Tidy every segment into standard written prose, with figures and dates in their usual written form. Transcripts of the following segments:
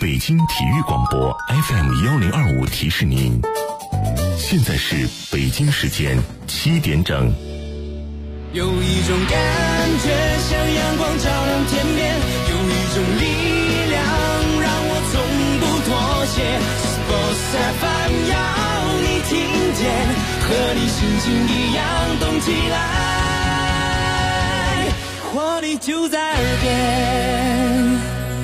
北京体育广播 FM1025提示您，现在是北京时间7点整。 有一种感觉像阳光照亮天边，有一种力量让我从不妥协。Sports FM 要你听见，和你心情一样动起来，活力就在耳边。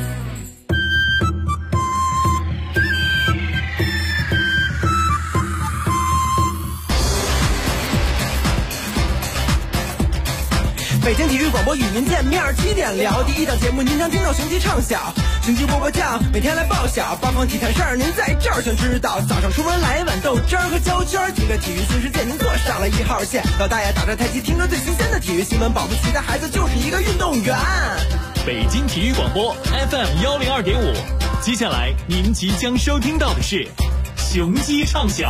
北京体育广播与您见面，7点聊第一档节目，您将听到雄鸡唱响，雄鸡波波酱，每天来报晓，八方体坛事儿您在这儿全知道。早上出门来一碗豆汁儿和焦圈，听着体育新世界，您坐上了1号线。老大爷打着太极，听着最新鲜的体育新闻，保不齐的孩子就是一个运动员。 北京体育广播 FM102.5，接下来您即将收听到的是雄鸡唱晓。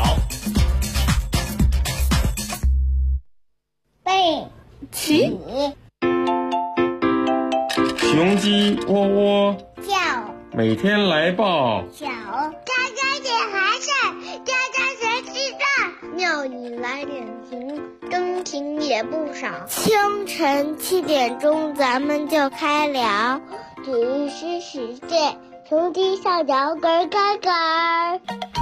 背起雄鸡喔喔叫， 每天来报小家家点孩子，家家谁知道？庙里来点情，真情也不少。清晨7点钟，咱们就开聊体育新世界，雄鸡上脚咯咯咯。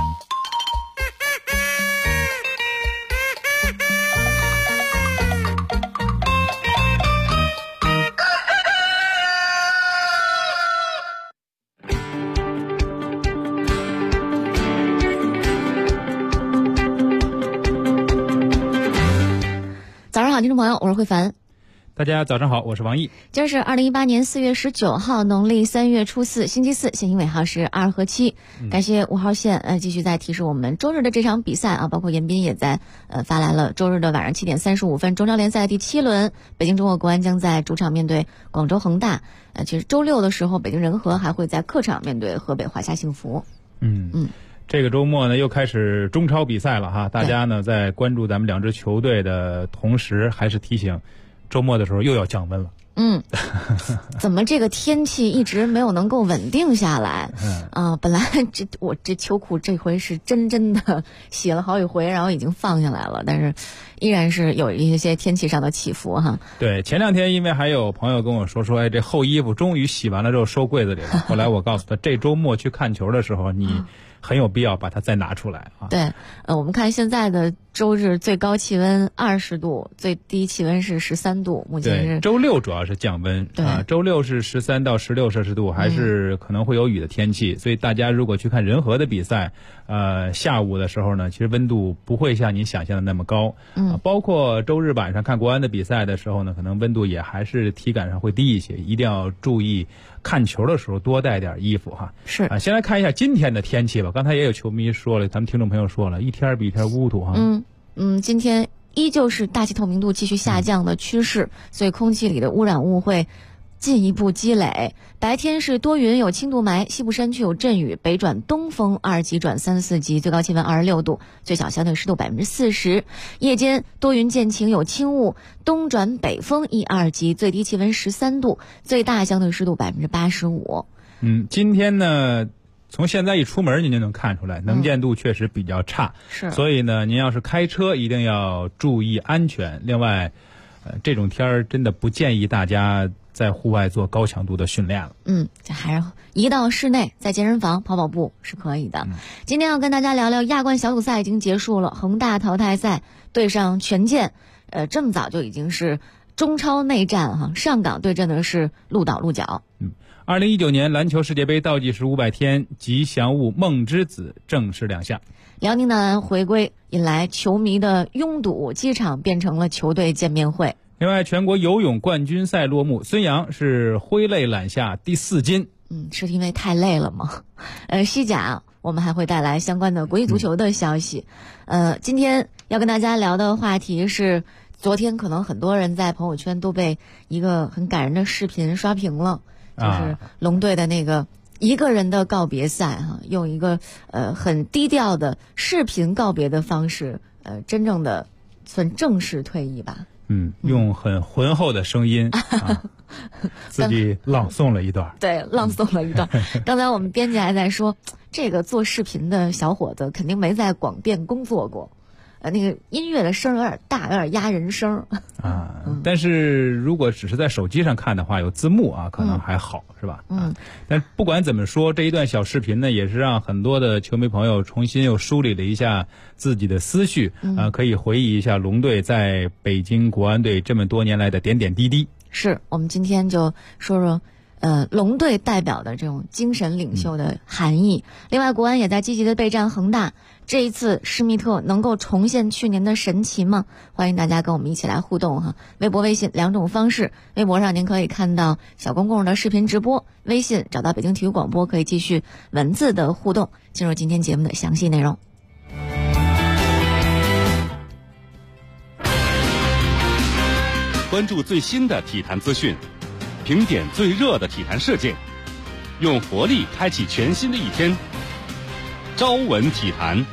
早上好，听众朋友，我是慧凡。 大家早上好，我是王毅。 今儿是2018年4月19号，农历3月初4，星期四，线性尾号是2和7。感谢5号线继续在提示我们周日的这场比赛啊，包括严斌也在发来了周日的晚上7点35分中超联赛第7轮，北京中国国安将在主场面对广州恒大。其实周六的时候，北京人和还会在客场面对河北华夏幸福。 这个周末呢又开始中超比赛了哈，大家呢在关注咱们2支球队的同时，还是提醒周末的时候又要降温了。 怎么这个天气一直没有能够稳定下来？本来我这秋裤这回是真的洗了好几回，然后已经放下来了，但是依然是有一些天气上的起伏哈。 对，前2天因为还有朋友跟我说，哎，这厚衣服终于洗完了之后收柜子里了。后来我告诉他，这周末去看球的时候，你很有必要把它再拿出来啊。 对，我们看现在的周日最高气温20度，最低气温是13度，目前是。 对，周六主要是降温，周六是13到16摄氏度，还是可能会有雨的天气，所以大家如果去看人和的比赛，下午的时候呢，其实温度不会像您想象的那么高，包括周日晚上看国安的比赛的时候呢，可能温度也还是体感上会低一些，一定要注意看球的时候多带点衣服哈。 是先来看一下今天的天气吧。刚才也有球迷说了，咱们听众朋友说了，一天比一天乌土哈。 今天依旧是大气透明度继续下降的趋势，所以空气里的污染物会进一步积累。白天是多云有轻度霾，西部山区有阵雨，北转东风2级转3、4级，最高气温26度，最小相对湿度40%。夜间多云见晴有轻雾，东转北风1、2级，最低气温13度，最大相对湿度85%。 今天呢，从现在一出门您就能看出来，能见度确实比较差， 是。 所以呢，您要是开车一定要注意安全。另外，这种天儿真的不建议大家在户外做高强度的训练了。 这还是移到室内，在健身房跑跑步是可以的。今天要跟大家聊聊亚冠小组赛已经结束了，恒大淘汰赛对上权健，这么早就已经是中超内战哈，上港对阵的是鹿岛鹿角。 2019年篮球世界杯倒计时500天，吉祥物梦之子正式亮相。 辽宁男篮回归引来球迷的拥堵，机场变成了球队见面会。 另外，全国游泳冠军赛落幕，孙杨是挥泪揽下第4金。 是因为太累了吗？西甲我们还会带来相关的国际足球的消息。今天要跟大家聊的话题是，昨天可能很多人在朋友圈都被一个很感人的视频刷屏了，就是龙队的那个一个人的告别赛哈，用一个很低调的视频告别的方式，真正的算正式退役吧。 用很浑厚的声音自己朗诵了一段。 对，朗诵了一段。刚才我们编辑还在说，这个做视频的小伙子肯定没在广电工作过。那个音乐的声有点大，有点压人声但是如果只是在手机上看的话，有字幕可能还好，是吧？但不管怎么说，这一段小视频呢，也是让很多的球迷朋友重新又梳理了一下自己的思绪，可以回忆一下龙队在北京国安队这么多年来的点点滴滴。 是我们今天就说说龙队代表的这种精神领袖的含义。另外，国安也在积极的备战恒大。这一次施密特能够重现去年的神奇吗？欢迎大家跟我们一起来互动哈，微博、微信两种方式。微博上您可以看到小公公的视频直播，微信找到北京体育广播可以继续文字的互动。进入今天节目的详细内容。 关注最新的体坛资讯，评点最热的体坛事件，用活力开启全新的一天。朝闻体坛，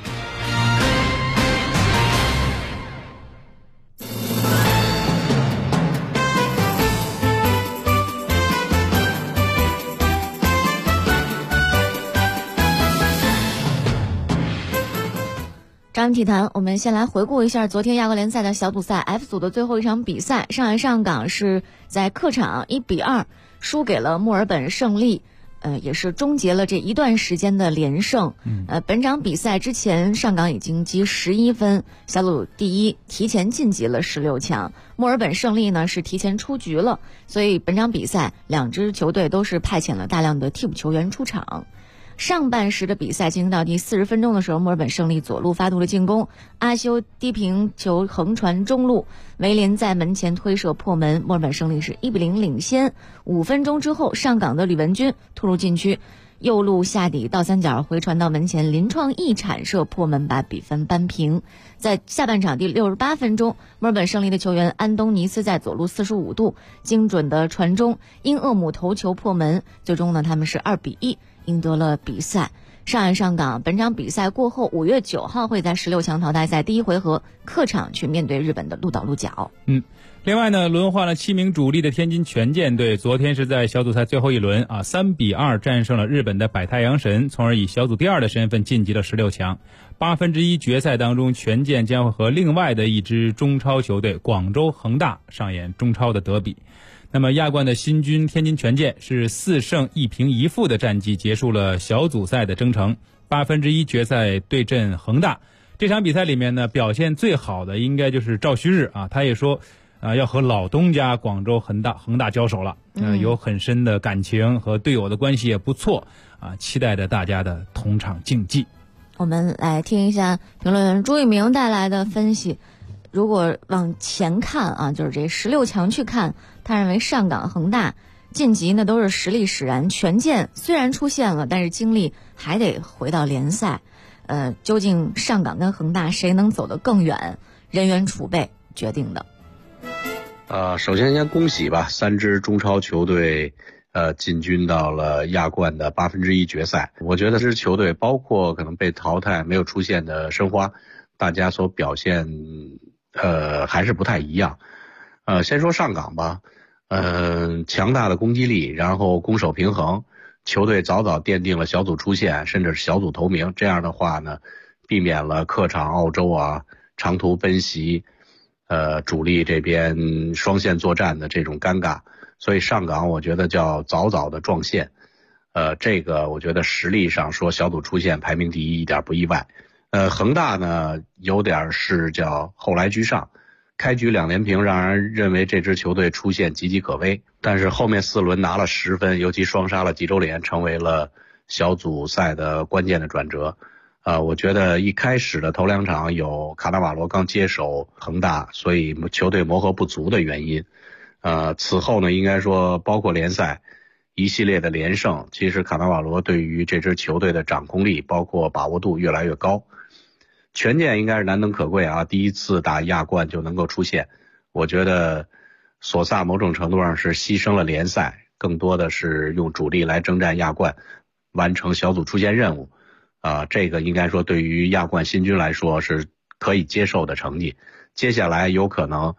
朝闻体坛，我们先来回顾一下昨天亚冠联赛的小组赛 F 组的最后一场比赛，上海上港是在客场1-2输给了墨尔本胜利。也是终结了这一段时间的连胜。本场比赛之前，上港已经积11分，小组第一，提前晋级了16强。墨尔本胜利呢是提前出局了，所以本场比赛两支球队都是派遣了大量的替补球员出场。上半时的比赛进行到第40分钟的时候，墨尔本胜利左路发动了进攻，阿修低平球横传中路，维林在门前推射破门，墨尔本胜利是1-0领先。5分钟之后，上港的吕文君突入禁区，右路下底倒三角回传到门前，林创意铲射破门，把比分扳平。在下半场第68分钟，墨尔本胜利的球员安东尼斯在左路45度精准的传中，因厄姆头球破门，最终呢他们是2-1赢得了比赛。上海上港本场比赛过后，5月9号会在16强淘汰赛第一回合客场去面对日本的鹿岛鹿角。 另外呢，轮换了7名主力的天津权健队，昨天是在小组赛最后一轮3-2战胜了日本的百太阳神，从而以小组第2的身份晋级了16强。1/8决赛当中，权健将会和另外的一支中超球队广州恒大上演中超的德比。那么亚冠的新军天津权健是4胜1平1负的战绩结束了小组赛的征程，1/8决赛对阵恒大。这场比赛里面呢，表现最好的应该就是赵旭日他也说要和老东家广州恒大交手了，有很深的感情，和队友的关系也不错期待着大家的同场竞技。 我们来听一下评论员朱一鸣带来的分析。如果往前看就是这16强去看，他认为上港恒大晋级呢都是实力使然，权健虽然出现了，但是精力还得回到联赛。究竟上港跟恒大谁能走得更远，人员储备决定的。 首先先恭喜吧，3支中超球队进军到了亚冠的1/8决赛。我觉得这支球队包括可能被淘汰没有出现的申花，大家所表现还是不太一样。先说上港吧，强大的攻击力，然后攻守平衡，球队早早奠定了小组出线甚至是小组头名，这样的话呢，避免了客场澳洲长途奔袭主力这边双线作战的这种尴尬，所以上港我觉得叫早早的撞线。这个我觉得实力上说小组出线排名第一一点不意外。恒大呢有点是叫后来居上，开局2连平让人认为这支球队出现岌岌可危，但是后面4轮拿了10分，尤其双杀了济州联，成为了小组赛的关键的转折。我觉得一开始的头2场有卡纳瓦罗刚接手恒大，所以球队磨合不足的原因。此后呢应该说包括联赛一系列的连胜，其实卡纳瓦罗对于这支球队的掌控力包括把握度越来越高。权健应该是难能可贵第一次打亚冠就能够出现，我觉得索萨某种程度上是牺牲了联赛，更多的是用主力来征战亚冠，完成小组出线任务。这个应该说对于亚冠新军来说是可以接受的成绩。接下来有可能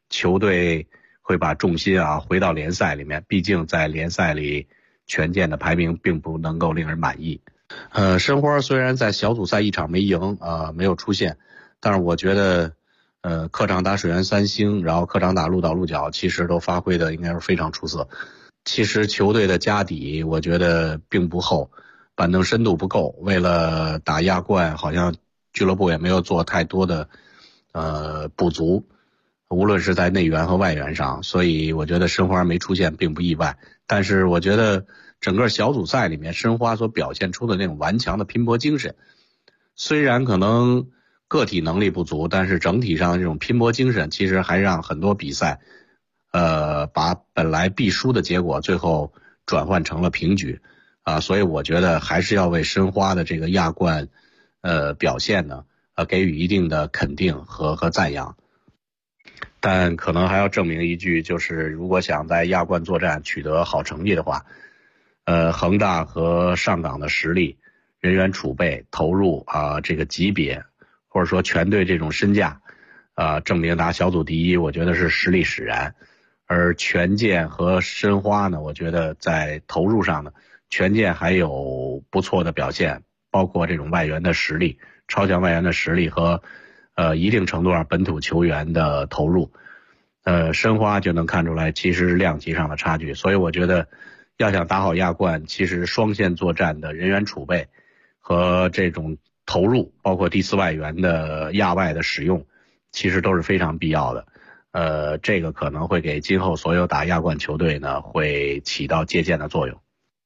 球队会把重心回到联赛里面，毕竟在联赛里权健的排名并不能够令人满意。申花虽然在小组赛一场没赢没有出线，但是我觉得客场打水原三星，然后客场打鹿岛鹿角，其实都发挥的应该是非常出色。其实球队的家底我觉得并不厚，板凳深度不够，为了打亚冠好像俱乐部也没有做太多的补足，无论是在内援和外援上，所以我觉得申花没出现并不意外。但是我觉得整个小组赛里面申花所表现出的那种顽强的拼搏精神，虽然可能个体能力不足，但是整体上这种拼搏精神其实还让很多比赛把本来必输的结果最后转换成了平局所以我觉得还是要为申花的这个亚冠表现呢给予一定的肯定和赞扬。但可能还要证明一句，就是如果想在亚冠作战取得好成绩的话，恒大和上港的实力、人员储备、投入这个级别，或者说全队这种身价证明拿小组第一，我觉得是实力使然。而权健和申花呢，我觉得在投入上呢，权健还有不错的表现，包括这种外援的实力、超强外援的实力和一定程度上本土球员的投入。申花就能看出来其实是量级上的差距，所以我觉得要想打好亚冠，其实双线作战的人员储备和这种投入，包括第四外援的亚外的使用，其实都是非常必要的。这个可能会给今后所有打亚冠球队呢，会起到借鉴的作用。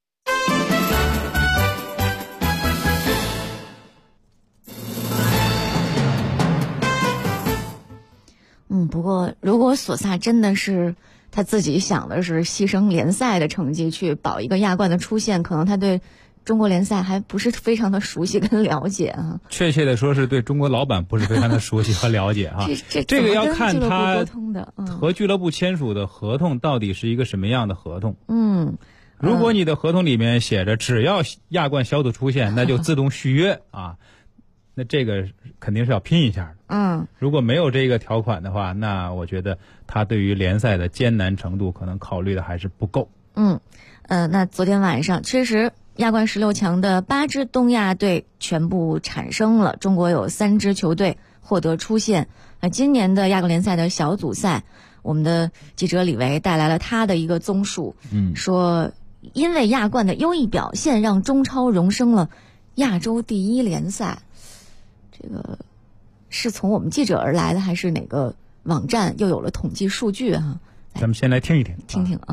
不过如果索萨真的是他自己想的是牺牲联赛的成绩去保一个亚冠的出线，可能他对中国联赛还不是非常的熟悉跟了解确切的说是对中国老板不是非常的熟悉和了解这个要看他和俱乐部签署的合同到底是一个什么样的合同。如果你的合同里面写着只要亚冠小组出线那就自动续约那这个肯定是要拼一下的。如果没有这个条款的话，那我觉得他对于联赛的艰难程度可能考虑的还是不够。 那昨天晚上确实亚冠16强的8支东亚队全部产生了，中国有3支球队获得出线。今年的亚冠联赛的小组赛，我们的记者李维带来了他的一个综述，说因为亚冠的优异表现，让中超荣升了亚洲第一联赛。这个是从我们记者而来的，还是哪个网站又有了统计数据咱们先来听一听， 听听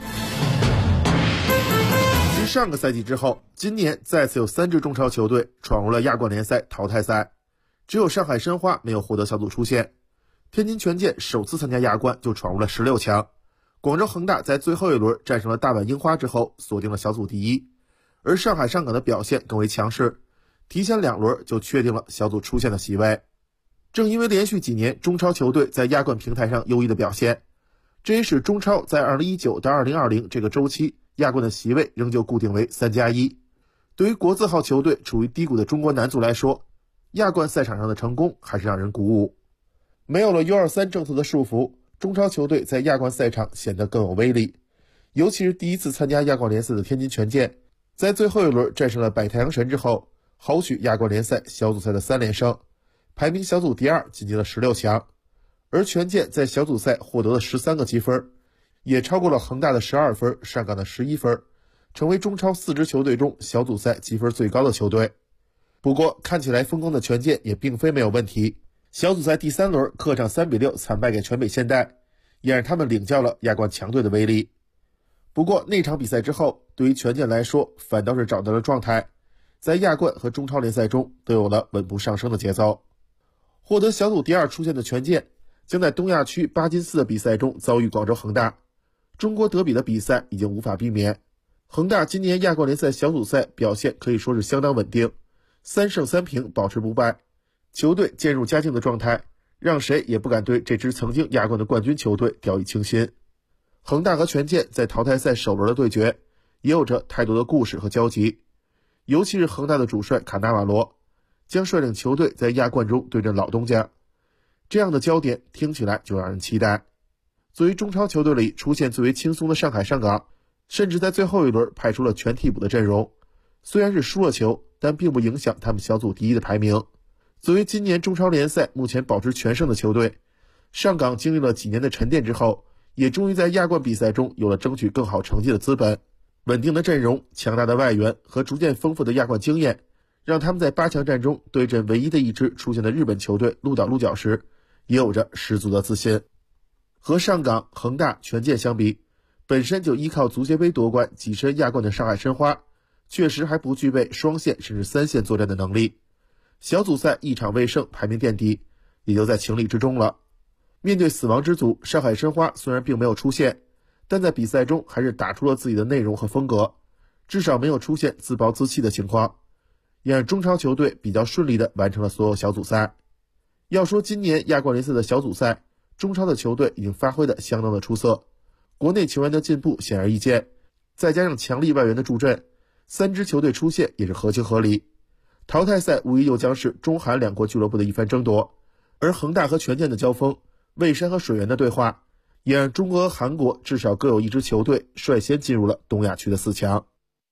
继上个赛季之后，今年再次有3支中超球队闯入了亚冠联赛淘汰赛，只有上海申花没有获得小组出线。天津权健首次参加亚冠就闯入了16强，广州恒大在最后一轮战胜了大阪樱花之后锁定了小组第一，而上海上港的表现更为强势，提前2轮就确定了小组出线的席位。正因为连续几年中超球队在亚冠平台上优异的表现，这也使中超在2019到2020这个周期亚冠的席位仍旧固定为3+1。对于国字号球队处于低谷的中国男足来说，亚冠赛场上的成功还是让人鼓舞。没有了 U23 政策的束缚，中超球队在亚冠赛场显得更有威力。尤其是第一次参加亚冠联赛的天津权健，在最后一轮战胜了百太阳神之后，豪取亚冠联赛小组赛的3连胜，排名小组第2，晋级了16强。而权健在小组赛获得了13个积分，也超过了恒大的12分、上港的11分，成为中超4支球队中小组赛积分最高的球队。不过看起来风光的权健也并非没有问题，小组赛第3轮客场3-6惨败给全北现代，也让他们领教了亚冠强队的威力。不过那场比赛之后，对于权健来说反倒是找到了状态，在亚冠和中超联赛中都有了稳步上升的节奏。获得小组第2出线的权健将在东亚区8进4的比赛中遭遇广州恒大，中国德比的比赛已经无法避免。恒大今年亚冠联赛小组赛表现可以说是相当稳定，3胜3平保持不败，球队渐入佳境的状态，让谁也不敢对这支曾经亚冠的冠军球队掉以轻心。恒大和权健在淘汰赛首轮的对决也有着太多的故事和交集，尤其是恒大的主帅卡纳瓦罗将率领球队在亚冠中对阵老东家，这样的焦点听起来就让人期待。 作为中超球队里出现最为轻松的上海上港，甚至在最后一轮派出了全替补的阵容。虽然是输了球，但并不影响他们小组第一的排名。作为今年中超联赛目前保持全胜的球队，上港经历了几年的沉淀之后，也终于在亚冠比赛中有了争取更好成绩的资本。稳定的阵容、强大的外援和逐渐丰富的亚冠经验，让他们在8强战中对阵唯一的一支出现的日本球队鹿岛鹿角时，也有着十足的自信。和上港、恒大、权健相比，本身就依靠足协杯夺冠跻身亚冠的上海申花，确实还不具备双线甚至3线作战的能力。小组赛1场未胜，排名垫底，也就在情理之中了。面对死亡之组，上海申花虽然并没有出线，但在比赛中还是打出了自己的内容和风格，至少没有出现自暴自弃的情况，也让中超球队比较顺利地完成了所有小组赛。要说今年亚冠联赛的小组赛，中超的球队已经发挥得相当的出色，国内球员的进步显而易见，再加上强力外援的助阵，3支球队出线也是合情合理。淘汰赛无疑又将是中韩2国俱乐部的一番争夺，而恒大和权健的交锋，蔚山和水源的对话，也让中国和韩国至少各有一支球队率先进入了东亚区的4强。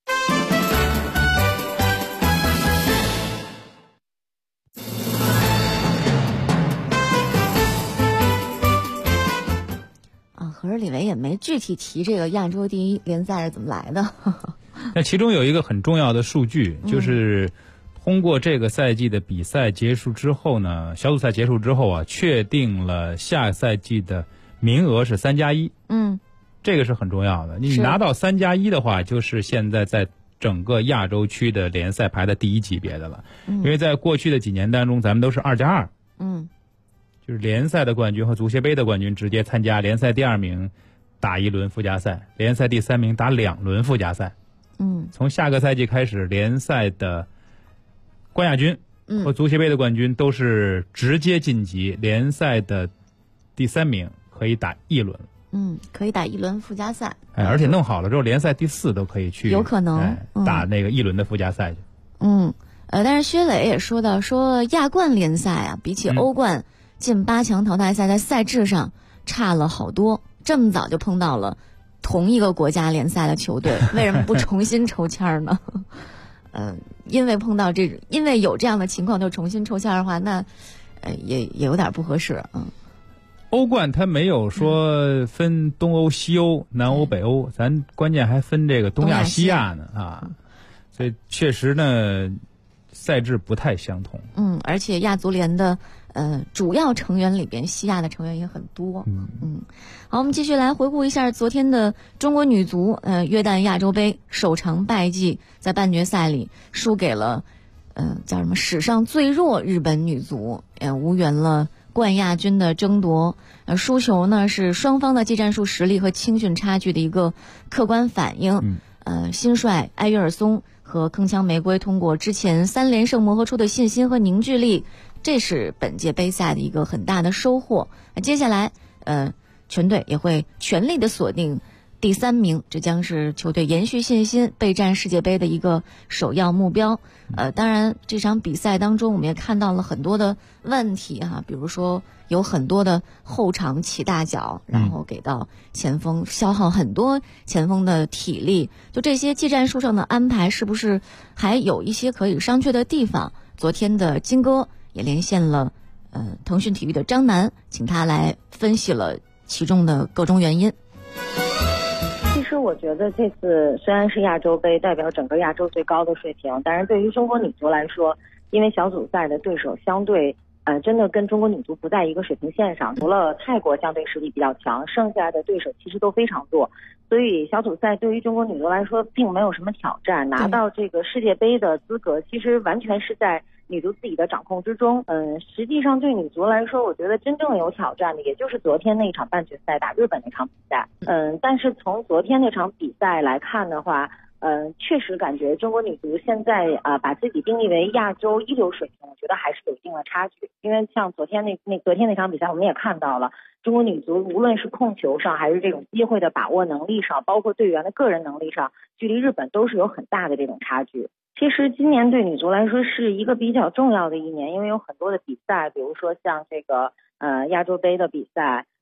可是李维也没具体提这个亚洲第一联赛是怎么来的。 那其中有一个很重要的数据，就是通过这个赛季的比赛结束之后呢，小组赛结束之后啊，确定了下赛季的名额是3+1。这个是很重要的。你拿到3+1的话，就是现在在整个亚洲区的联赛排的第一级别的了。因为在过去的几年当中，咱们都是2+2。就是联赛的冠军和足协杯的冠军直接参加联赛第2名打1轮附加赛，联赛第3名打2轮附加赛。从下个赛季开始，联赛的冠亚军和足协杯的冠军都是直接晋级，联赛的第3名可以打1轮。 可以打1轮附加赛。 而且弄好了之后，联赛第4都可以去， 有可能打那个1轮的附加赛去。 但是薛磊也说到，说亚冠联赛啊，比起欧冠进8强淘汰赛，在赛制上差了好多。这么早就碰到了同一个国家联赛的球队，为什么不重新抽签呢？因为有这样的情况就重新抽签的话，那也有点不合适。 欧冠它没有说分东欧、西欧、南欧、北欧，咱关键还分这个东亚、西亚呢所以确实呢，赛制不太相同。 而且亚足联的主要成员里边，西亚的成员也很多。好，我们继续来回顾一下昨天的中国女足约旦亚洲杯首场败绩，在半决赛里输给了叫什么史上最弱日本女足，无缘了冠亚军的争夺。输球呢是双方的技战术实力和青训差距的一个客观反应。新帅埃约尔松和铿锵玫瑰通过之前3连胜磨合出的信心和凝聚力，这是本届杯赛的一个很大的收获。接下来全队也会全力的锁定第3名，这将是球队延续信心备战世界杯的一个首要目标。当然这场比赛当中我们也看到了很多的问题比如说有很多的后场起大脚，然后给到前锋，消耗很多前锋的体力。就这些技战术上的安排，是不是还有一些可以商榷的地方？昨天的金哥也连线了腾讯体育的张楠，请他来分析了其中的各种原因。 其实我觉得这次虽然是亚洲杯，代表整个亚洲最高的水平，但是对于中国女足来说，因为小组赛的对手相对真的跟中国女足不在一个水平线上，除了泰国相对实力比较强，剩下的对手其实都非常弱，所以小组赛对于中国女足来说并没有什么挑战，拿到这个世界杯的资格其实完全是在女足自己的掌控之中。实际上对女足来说，我觉得真正有挑战的也就是昨天那场半决赛打日本那场比赛。但是从昨天那场比赛来看的话，确实感觉中国女足现在把自己定义为亚洲一流水平，我觉得还是有一定的差距。因为像昨天那场比赛，我们也看到了中国女足无论是控球上，还是这种机会的把握能力上，包括队员的个人能力上，距离日本都是有很大的这种差距。其实今年对女足来说是一个比较重要的一年，因为有很多的比赛，比如说像这个亚洲杯的比赛，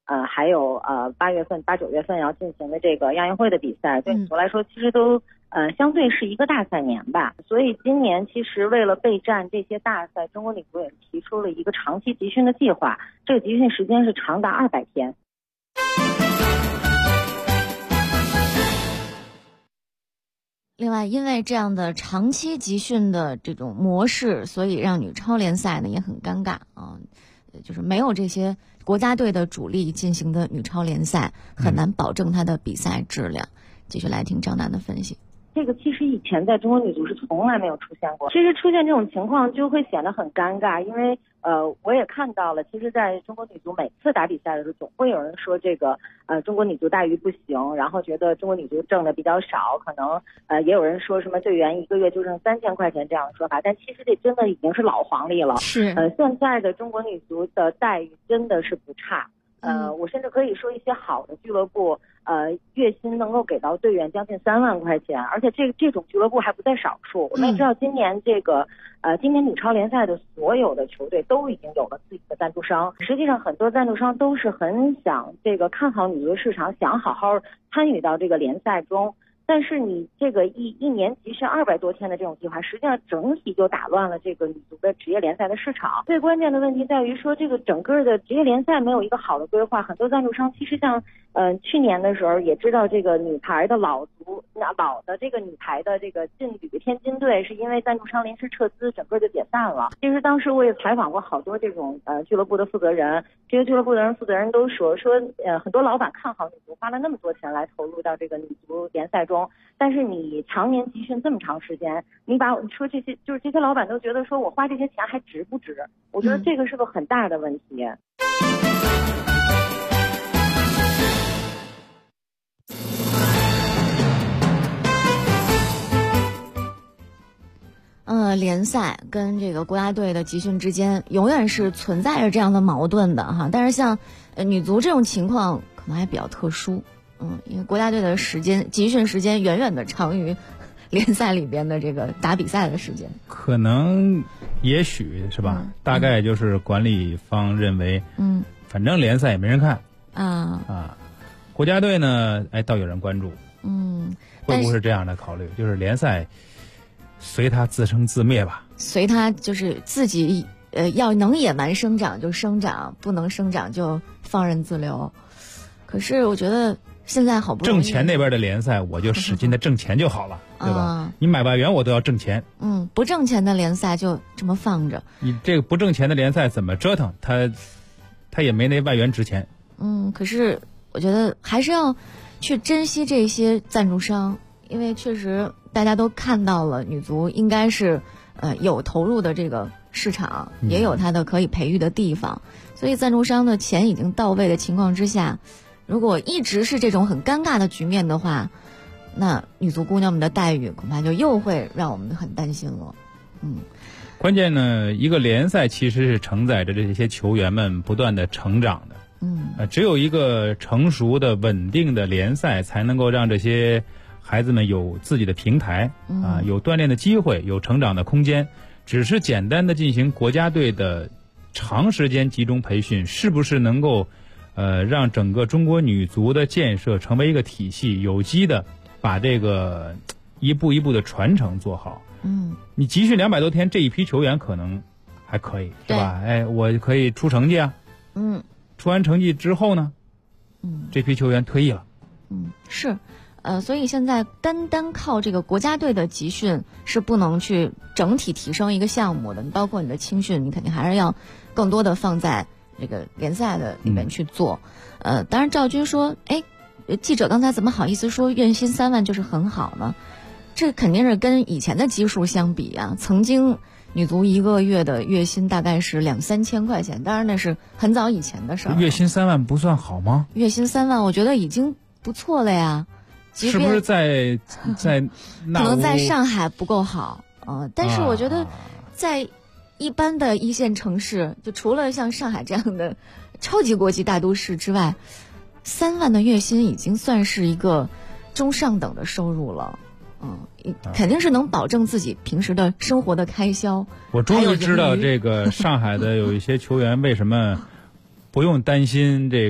还有8月份、8、9月份要进行的这个亚运会的比赛，对女足来说其实都相对是一个大赛年吧。所以今年其实为了备战这些大赛，中国女足也提出了一个长期集训的计划，这个集训时间是长达200天。 另外，因为这样的长期集训的这种模式，所以让女超联赛呢也很尴尬啊，就是没有这些国家队的主力进行的女超联赛，很难保证它的比赛质量。继续来听张楠的分析。 这个其实以前在中国女足是从来没有出现过，其实出现这种情况就会显得很尴尬，因为我也看到了，其实在中国女足每次打比赛的时候，总会有人说这个中国女足待遇不行，然后觉得中国女足挣的比较少，可能也有人说什么队员一个月就挣3000块钱这样的说法，但其实这真的已经是老黄历了。 是现在的中国女足的待遇真的是不差。我甚至可以说一些好的俱乐部，月薪能够给到队员将近3万块钱，而且这种俱乐部还不在少数。我们也知道今年今年女超联赛的所有的球队都已经有了自己的赞助商。实际上，很多赞助商都是很想看好女足的市场，想好好参与到这个联赛中。但是你这个一年集训200多天的这种计划，实际上整体就打乱了这个女足的职业联赛的市场。最关键的问题在于说，这个整个的职业联赛没有一个好的规划。很多赞助商其实像去年的时候也知道，这个女排的老的这个女排的这个劲旅天津队是因为赞助商临时撤资，整个就解散了。其实当时我也采访过好多这种俱乐部的负责人，这些俱乐部的负责人都说很多老板看好女足，花了那么多钱来投入到这个女足联赛中。但是你常年集训这么长时间，你说这些老板都觉得说我花这些钱还值不值？我觉得这个是个很大的问题。 联赛跟这个国家队的集训之间永远是存在着这样的矛盾的哈。但是像女足这种情况可能还比较特殊。因为国家队的集训时间远远的长于联赛里边的这个打比赛的时间， 可能也许是吧，大概就是管理方认为，反正联赛也没人看国家队呢，倒有人关注，会不会是这样的考虑？就是联赛随它自生自灭吧， 随它就是自己要能野蛮生长就生长，不能生长就放任自流。可是我觉得现在好不容易挣钱那边的联赛，我就使劲的挣钱就好了，对吧？你买外援我都要挣钱。 不挣钱的联赛就这么放着。 你这个不挣钱的联赛怎么折腾？他也没那外援值钱。 可是我觉得还是要去珍惜这些赞助商，因为确实大家都看到了女足应该是有投入的这个市场，也有它的可以培育的地方，所以赞助商的钱已经到位的情况之下，如果一直是这种很尴尬的局面的话，那女足姑娘们的待遇恐怕就又会让我们很担心了。 关键呢，一个联赛其实是承载着这些球员们不断的成长的。只有一个成熟的稳定的联赛，才能够让这些孩子们有自己的平台有锻炼的机会，有成长的空间。只是简单的进行国家队的长时间集中培训，是不是能够让整个中国女足的建设成为一个体系，有机的把这个一步一步的传承做好。你集训200多天，这一批球员可能还可以，是吧？我可以出成绩啊。出完成绩之后呢，这批球员退役了。 是。所以现在单靠这个国家队的集训是不能去整体提升一个项目的，你包括你的青训，你肯定还是要更多的放在这个联赛的里面去做。当然赵军说，记者刚才怎么好意思说月薪3万就是很好呢？这肯定是跟以前的基数相比啊，曾经女足一个月的月薪大概是2-3千块钱，当然那是很早以前的事儿。 月薪3万不算好吗？ 月薪3万我觉得已经不错了呀。 是不是在可能在上海不够好但是我觉得在一般的一线城市，就除了像上海这样的超级国际大都市之外，3万的月薪已经算是一个中上等的收入了。肯定是能保证自己平时的生活的开销。 我终于知道这个上海的有一些球员为什么不用担心这个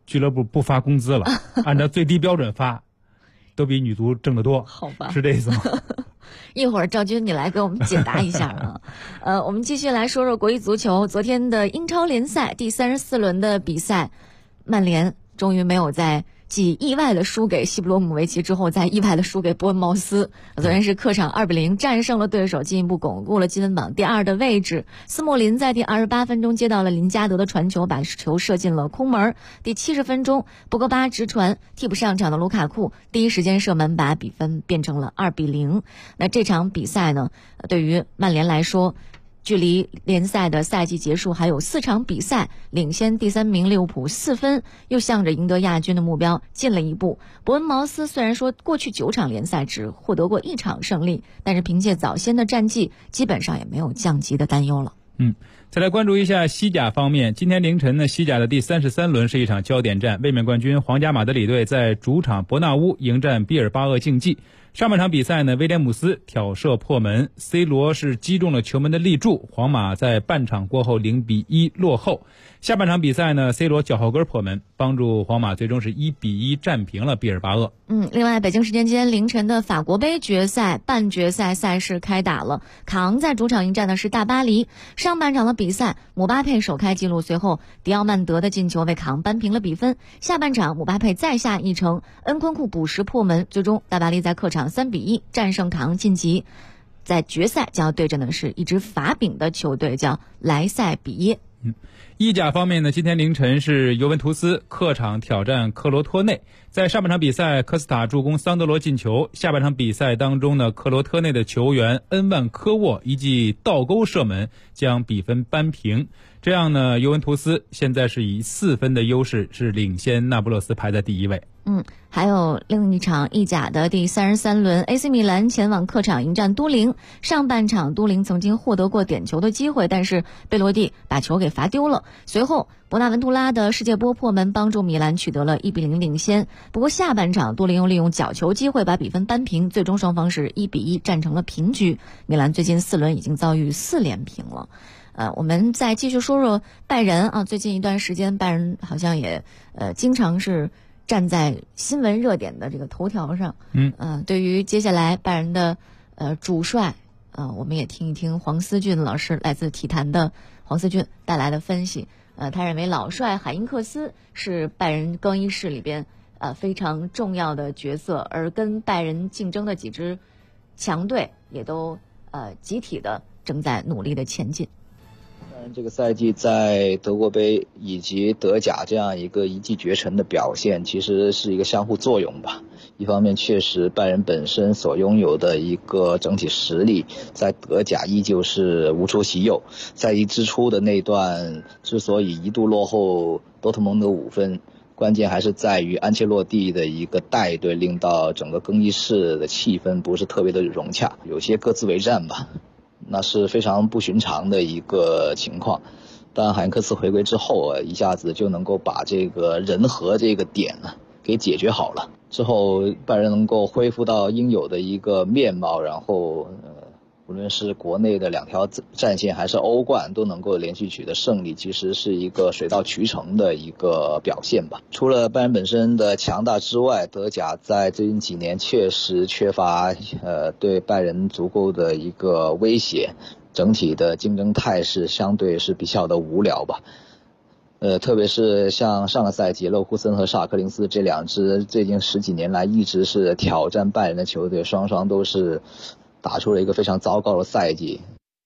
俱乐部不发工资了，按照最低标准发，都比女足挣得多。 好吧， 是这意思吗？ 一会儿赵军你来给我们解答一下啊。我们继续来说说国际足球。昨天的英超联赛第34轮的比赛，曼联终于没有在继意外的输给西布罗姆维奇之后，再意外的输给伯恩茅斯。昨天是客场2-0战胜了对手，进一步巩固了积分榜第2的位置。斯莫林在第28分钟接到了林加德的传球，把球射进了空门。第70分钟，博格巴直传，替补上场的卢卡库第一时间射门，把比分变成了2-0。那这场比赛呢，对于曼联来说，距离联赛的赛季结束还有4场比赛，领先第3名利物浦4分，又向着赢得亚军的目标进了一步。伯恩茅斯虽然说过去9场联赛只获得过1场胜利，但是凭借早先的战绩，基本上也没有降级的担忧了。 再来关注一下西甲方面。今天凌晨呢，西甲的第33轮是一场焦点战，卫冕冠军皇家马德里队在主场伯纳乌迎战毕尔巴鄂竞技。上半场比赛呢，威廉姆斯挑射破门， C 罗是击中了球门的立柱，皇马在半场过后0-1落后。下半场比赛呢， C 罗脚后跟破门，帮助皇马最终是1-1战平了毕尔巴鄂。 另外北京时间今天凌晨的法国杯决赛半决赛赛事开打了，卡昂在主场迎战的是大巴黎。上半场的比赛，姆巴佩首开纪录，随后迪奥曼德的进球为卡昂扳平了比分。下半场姆巴佩再下一城，恩昆库补时破门，最终大巴黎在客场3-1战胜卡昂晋级。在决赛将要对阵的是一支法丙的球队，叫莱塞比耶。 意甲方面呢，今天凌晨是尤文图斯客场挑战克罗托内。在上半场比赛，科斯塔助攻桑德罗进球。下半场比赛当中呢，克罗托内的球员恩万科沃一记倒钩射门将比分扳平。这样呢，尤文图斯现在是以4分的优势是领先那不勒斯，排在第1位。 还有另一场意甲的第33轮 AC 米兰前往客场迎战都灵。上半场都灵曾经获得过点球的机会，但是贝罗蒂把球给罚丢了。随后博纳文图拉的世界波破门帮助米兰取得了1-0领先。不过下半场都灵又利用角球机会把比分扳平，最终双方是1-1战成了平局。米兰最近4轮已经遭遇4连平了。我们再继续说说拜仁啊，最近一段时间拜仁好像也经常是站在新闻热点的这个头条上。对于接下来拜仁的主帅我们也听一听黄思俊老师，来自体坛的黄思俊带来的分析。他认为老帅海因克斯是拜仁更衣室里边非常重要的角色，而跟拜仁竞争的几支强队也都集体的正在努力的前进。 当然这个赛季在德国杯以及德甲这样一个一骑绝尘的表现，其实是一个相互作用吧。一方面确实拜仁本身所拥有的一个整体实力在德甲依旧是无出其右，赛季之初的那段之所以一度落后多特蒙德5分，关键还是在于安切洛蒂的一个带队，令到整个更衣室的气氛不是特别的融洽，有些各自为战吧，那是非常不寻常的一个情况。但海因克斯回归之后一下子就能够把这个人和这个点给解决好了，之后拜仁能够恢复到应有的一个面貌，然后无论是国内的2条战线还是欧冠都能够连续取得胜利，其实是一个水到渠成的一个表现吧。除了拜仁本身的强大之外，德甲在最近几年确实缺乏对拜仁足够的一个威胁，整体的竞争态势相对是比较的无聊吧。特别是像上个赛季勒库森和沙尔克零斯这2支最近10几年来一直是挑战拜仁的球队，双双都是打出了一个非常糟糕的赛季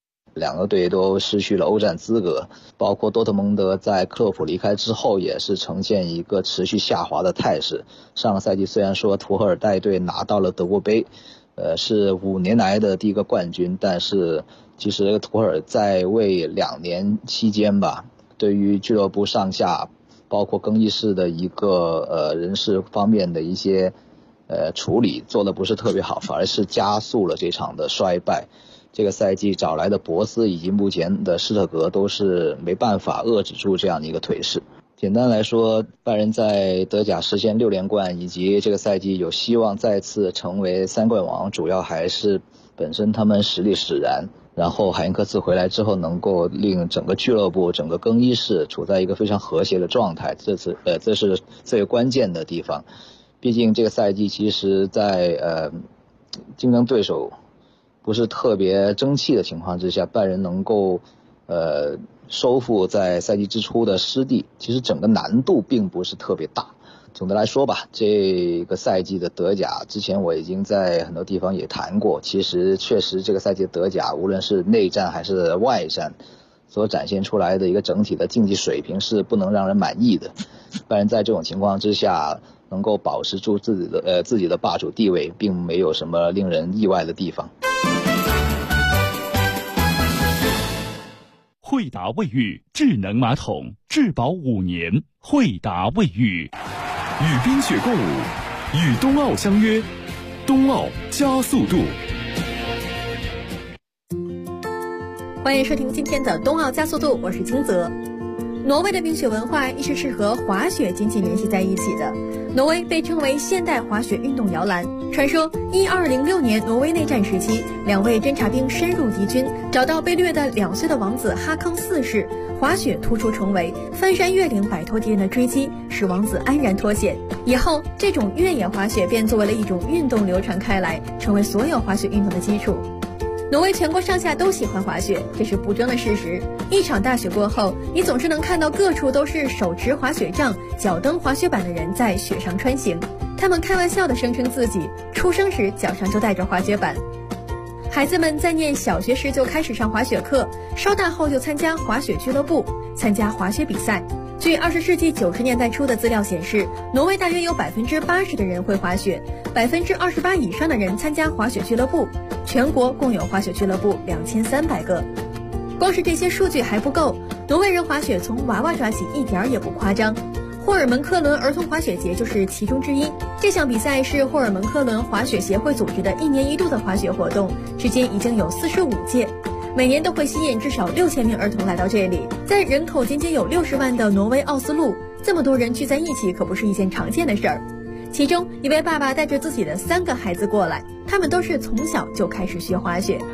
，2个队都失去了欧战资格，包括多特蒙德在克洛普离开之后也是呈现一个持续下滑的态势。上个赛季虽然说图赫尔带队拿到了德国杯，是5年来的第1个冠军，但是其实图赫尔在位2年期间吧，对于俱乐部上下包括更衣室的一个人事方面的一些处理做的不是特别好，反而是加速了这场的衰败。这个赛季找来的博斯以及目前的施特格都是没办法遏制住这样的一个颓势。简单来说，拜仁在德甲实现6连冠，以及这个赛季有希望再次成为3冠王，主要还是本身他们实力使然， 然后海因克斯回来之后能够令整个俱乐部、整个更衣室处在一个非常和谐的状态，这是最关键的地方。毕竟这个赛季其实在竞争对手不是特别争气的情况之下，拜仁能够收复在赛季之初的失地，其实整个难度并不是特别大。总的来说吧，这个赛季的德甲之前我已经在很多地方也谈过，其实确实这个赛季的德甲无论是内战还是外战所展现出来的一个整体的竞技水平是不能让人满意的。拜仁在这种情况之下能够保持住自己的霸主地位，并没有什么令人意外的地方。 惠达卫浴智能马桶，质保5年。惠达卫浴与冰雪共舞，与冬奥相约，冬奥加速度。 欢迎收听今天的冬奥加速度，我是金泽。挪威的冰雪文化一直是和滑雪紧紧联系在一起的。挪威被称为现代滑雪运动摇篮。传说1206年挪威内战时期，2位侦察兵深入敌军，找到被掠的2岁的王子哈康4世，滑雪突出重围，翻山越岭，摆脱敌人的追击，使王子安然脱险。以后这种越野滑雪便作为了一种运动流传开来，成为所有滑雪运动的基础。挪威全国上下都喜欢滑雪，这是不争的事实。一场大雪过后，你总是能看到各处都是手持滑雪杖、脚蹬滑雪板的人在雪上穿行。他们开玩笑地声称自己出生时脚上就带着滑雪板。孩子们在念小学时就开始上滑雪课，稍大后就参加滑雪俱乐部，参加滑雪比赛。据20世纪90年代初的资料显示，挪威大约有80%的人会滑雪，28%以上的人参加滑雪俱乐部，全国共有滑雪俱乐部2300个。光是这些数据还不够，挪威人滑雪从娃娃抓起一点儿也不夸张。霍尔门科伦儿童滑雪节就是其中之一。这项比赛是霍尔门科伦滑雪协会组织的1年1度的滑雪活动，至今已经有45届。每年都会吸引至少6000名儿童来到这里。在人口仅仅有60万的挪威奥斯陆，这么多人聚在一起可不是一件常见的事儿。其中一位爸爸带着自己的3个孩子过来，他们都是从小就开始学滑雪。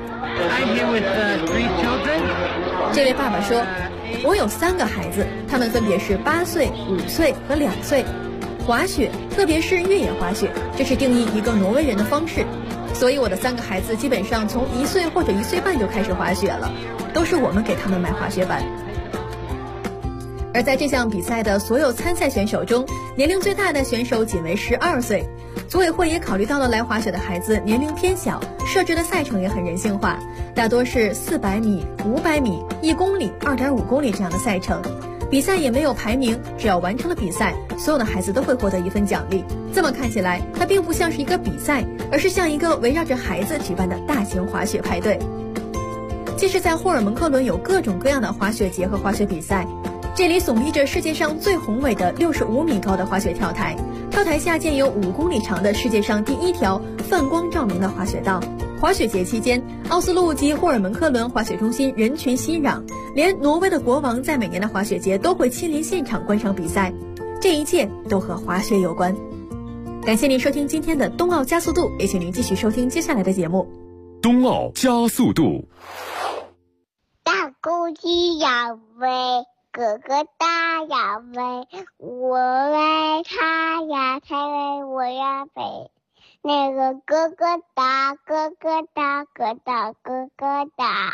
这位爸爸说，我有3个孩子，他们分别是8岁、5岁和2岁。滑雪，特别是越野滑雪，这是定义一个挪威人的方式。所以我的3个孩子基本上从1岁或者1岁半就开始滑雪了，都是我们给他们买滑雪板。而在这项比赛的所有参赛选手中，年龄最大的选手仅为12岁。组委会也考虑到了来滑雪的孩子年龄偏小，设置的赛程也很人性化，大多是400米、500米、1公里、2.5公里这样的赛程。比赛也没有排名，只要完成了比赛，所有的孩子都会获得一份奖励。这么看起来，它并不像是一个比赛，而是像一个围绕着孩子举办的大型滑雪派对。其实在霍尔门克伦有各种各样的滑雪节和滑雪比赛，这里耸立着世界上最宏伟的65米高的滑雪跳台，跳台下建有5公里长的世界上第1条泛光照明的滑雪道。滑雪节期间，奥斯陆及霍尔门克伦滑雪中心人群熙攘，连挪威的国王在每年的滑雪节都会亲临现场观赏比赛，这一切都和滑雪有关。感谢您收听今天的冬奥加速度，也请您继续收听接下来的节目。 冬奥加速度。 大公鸡要飞，哥哥大要飞，我为他呀才为我呀飞。那个哥哥大，哥哥大，哥大哥哥大。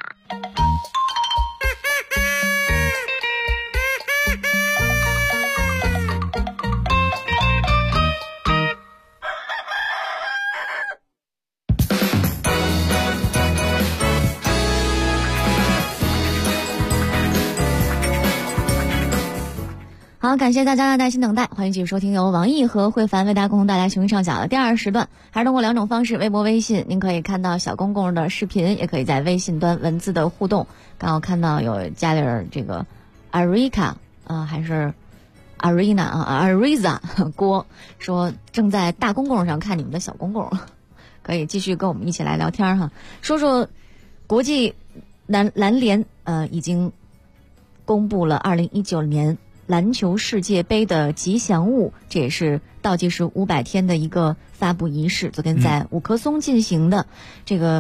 好，感谢大家的耐心等待，欢迎继续收听由网易和慧凡为大家共同带来《雄鹰上小》的第2时段，还是通过2种方式，微博、微信，您可以看到小公公的视频，也可以在微信端文字的互动。刚好看到有家里人这个 Arika 还是 Arina 啊 Ariza 郭说正在大公公上看你们的小公公，可以继续跟我们一起来聊天哈，说说国际篮联已经公布了2019年篮球世界杯的吉祥物，这也是倒计时500天的一个发布仪式，昨天在五棵松进行的。这个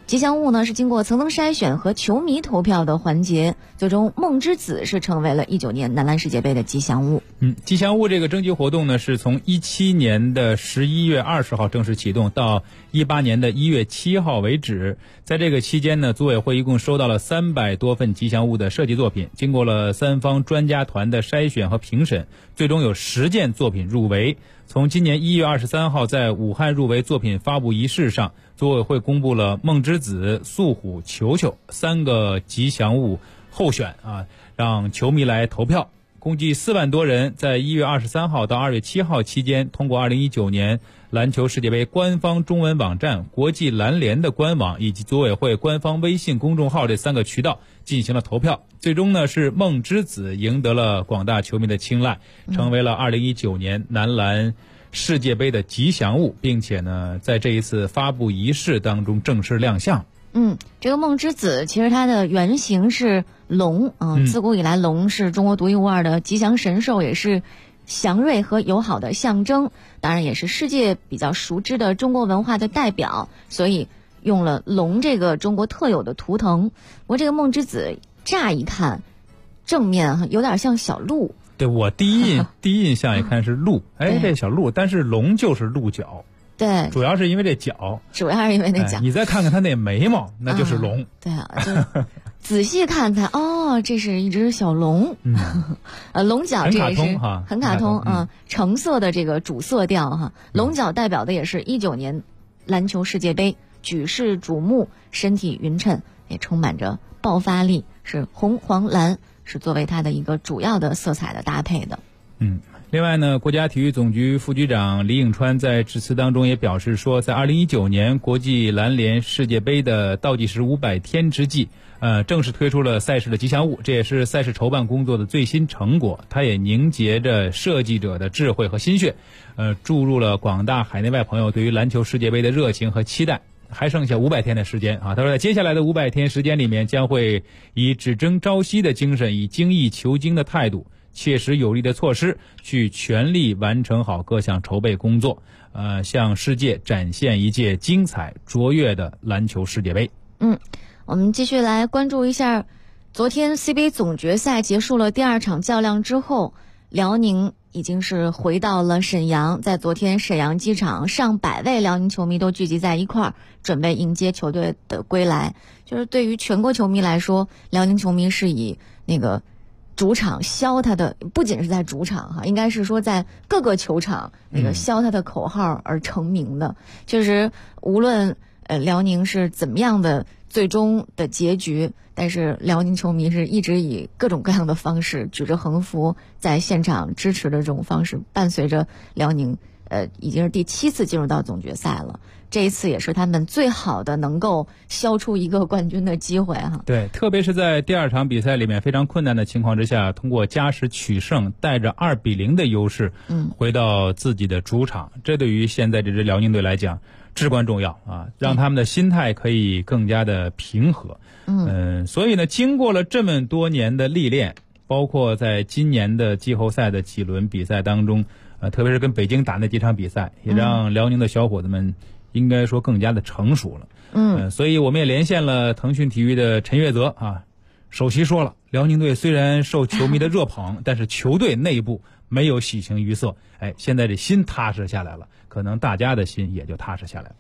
吉祥物呢是经过层层筛选和球迷投票的环节，最终梦之子是成为了19年男篮世界杯的吉祥物。 吉祥物这个征集活动呢是从17年的11月20号正式启动，到18年的1月7号为止。在这个期间呢，组委会一共收到了300多份吉祥物的设计作品，经过了3方专家团的筛选和评审，最终有10件作品入围。从今年1月23号在武汉入围作品发布仪式上，组委会公布了梦之子、素虎、球球3个吉祥物候选让球迷来投票。共计4万多人在1月23号到2月7号期间，通过2019年篮球世界杯官方中文网站、国际篮联的官网以及组委会官方微信公众号这3个渠道进行了投票。最终呢，是梦之子赢得了广大球迷的青睐，成为了2019年男篮世界杯的吉祥物，并且呢，在这一次发布仪式当中正式亮相。 这个梦之子其实它的原型是龙自古以来龙是中国独一无二的吉祥神兽，也是祥瑞和友好的象征，当然也是世界比较熟知的中国文化的代表，所以用了龙这个中国特有的图腾。不过这个梦之子乍一看正面有点像小鹿， 对，我第一印象一看是鹿，这小鹿，但是龙就是鹿角。 对， 主要是因为这角， 主要是因为那角。 你再看看它那眉毛，那就是龙。 对啊，就仔细看才这是一只小龙。龙角这也是很卡通橙色的这个主色调龙角代表的也是19年篮球世界杯，举世瞩目，身体匀称，也充满着爆发力，是红黄蓝是作为它的一个主要的色彩的搭配的。 另外呢，国家体育总局副局长李颖川在致辞当中也表示说，在2019年国际篮联世界杯的倒计时500天之际，正式推出了赛事的吉祥物，这也是赛事筹办工作的最新成果。它也凝结着设计者的智慧和心血，注入了广大海内外朋友对于篮球世界杯的热情和期待。还剩下500天的时间他说在接下来的500天时间里面，将会以只争朝夕的精神，以精益求精的态度，切实有力的措施，去全力完成好各项筹备工作，向世界展现一届精彩卓越的篮球世界杯。 我们继续来关注一下，昨天 CBA 总决赛结束了第2场较量之后，辽宁已经是回到了沈阳，在昨天沈阳机场，上百位辽宁球迷都聚集在一块儿，准备迎接球队的归来。就是对于全国球迷来说，辽宁球迷是以那个主场削他的，不仅是在主场应该是说在各个球场那个削他的口号而成名的。确实，无论辽宁是怎么样的最终的结局，但是辽宁球迷是一直以各种各样的方式举着横幅在现场支持的这种方式，伴随着辽宁已经是第7次进入到总决赛了。这一次也是他们最好的能够消出一个冠军的机会对，特别是在第2场比赛里面非常困难的情况之下，通过加时取胜，带着2-0的优势回到自己的主场，这对于现在这支辽宁队来讲至关重要让他们的心态可以更加的平和。所以呢，经过了这么多年的历练，包括在今年的季后赛的几轮比赛当中，特别是跟北京打那几场比赛，也让辽宁的小伙子们应该说更加的成熟了。所以我们也连线了腾讯体育的陈月泽首席说了，辽宁队虽然受球迷的热捧，但是球队内部没有喜形于色。现在这心踏实下来了，可能大家的心也就踏实下来了。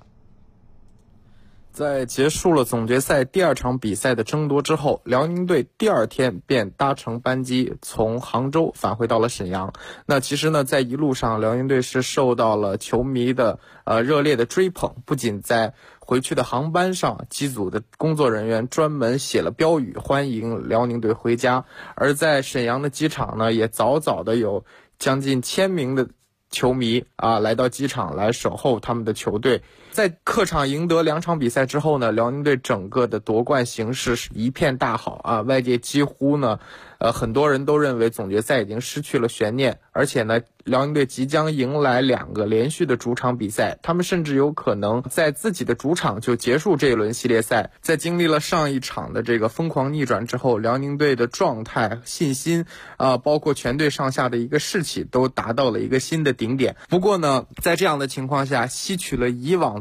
在结束了总决赛第2场比赛的争夺之后，辽宁队第2天便搭乘班机从杭州返回到了沈阳。那其实呢，在一路上，辽宁队是受到了球迷的热烈的追捧，不仅在回去的航班上，机组的工作人员专门写了标语欢迎辽宁队回家，而在沈阳的机场呢，也早早的有将近1000名的球迷来到机场来守候他们的球队。在客场赢得2场比赛之后呢，辽宁队整个的夺冠形势是一片大好外界几乎呢很多人都认为总决赛已经失去了悬念，而且呢辽宁队即将迎来2个连续的主场比赛，他们甚至有可能在自己的主场就结束这一轮系列赛。在经历了上一场的这个疯狂逆转之后，辽宁队的状态、信心包括全队上下的一个士气都达到了一个新的顶点。不过呢，在这样的情况下，吸取了以往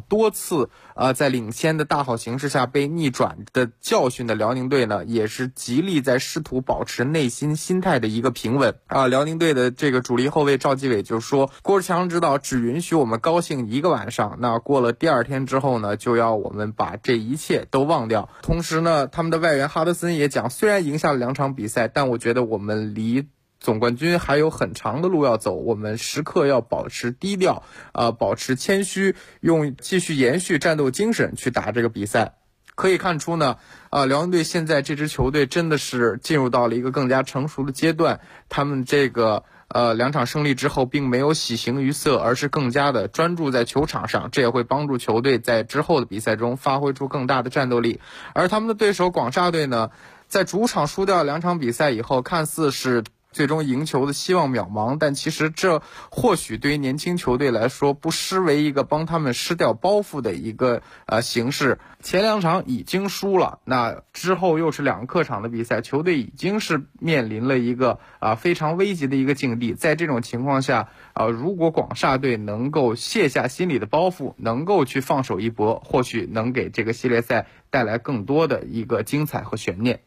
多次在领先的大好形势下被逆转的教训的辽宁队呢，也是极力在试图保持内心心态的一个平稳辽宁队的这个主力后卫赵继伟就说，郭志强指导只允许我们高兴一个晚上，那过了第二天之后呢，就要我们把这一切都忘掉。同时呢，他们的外援哈德森也讲，虽然赢下了2场比赛，但我觉得我们离总冠军还有很长的路要走，我们时刻要保持低调，保持谦虚，用继续延续战斗精神去打这个比赛。可以看出呢，辽宁队现在这支球队真的是进入到了一个更加成熟的阶段，他们这个2场胜利之后并没有喜形于色，而是更加的专注在球场上，这也会帮助球队在之后的比赛中发挥出更大的战斗力。而他们的对手广厦队呢，在主场输掉2场比赛以后，看似是最终赢球的希望渺茫，但其实这或许对于年轻球队来说不失为一个帮他们失掉包袱的一个形式。前2场已经输了，那之后又是2个客场的比赛，球队已经是面临了一个非常危急的一个境地。在这种情况下如果广厦队能够卸下心里的包袱，能够去放手一搏，或许能给这个系列赛带来更多的一个精彩和悬念。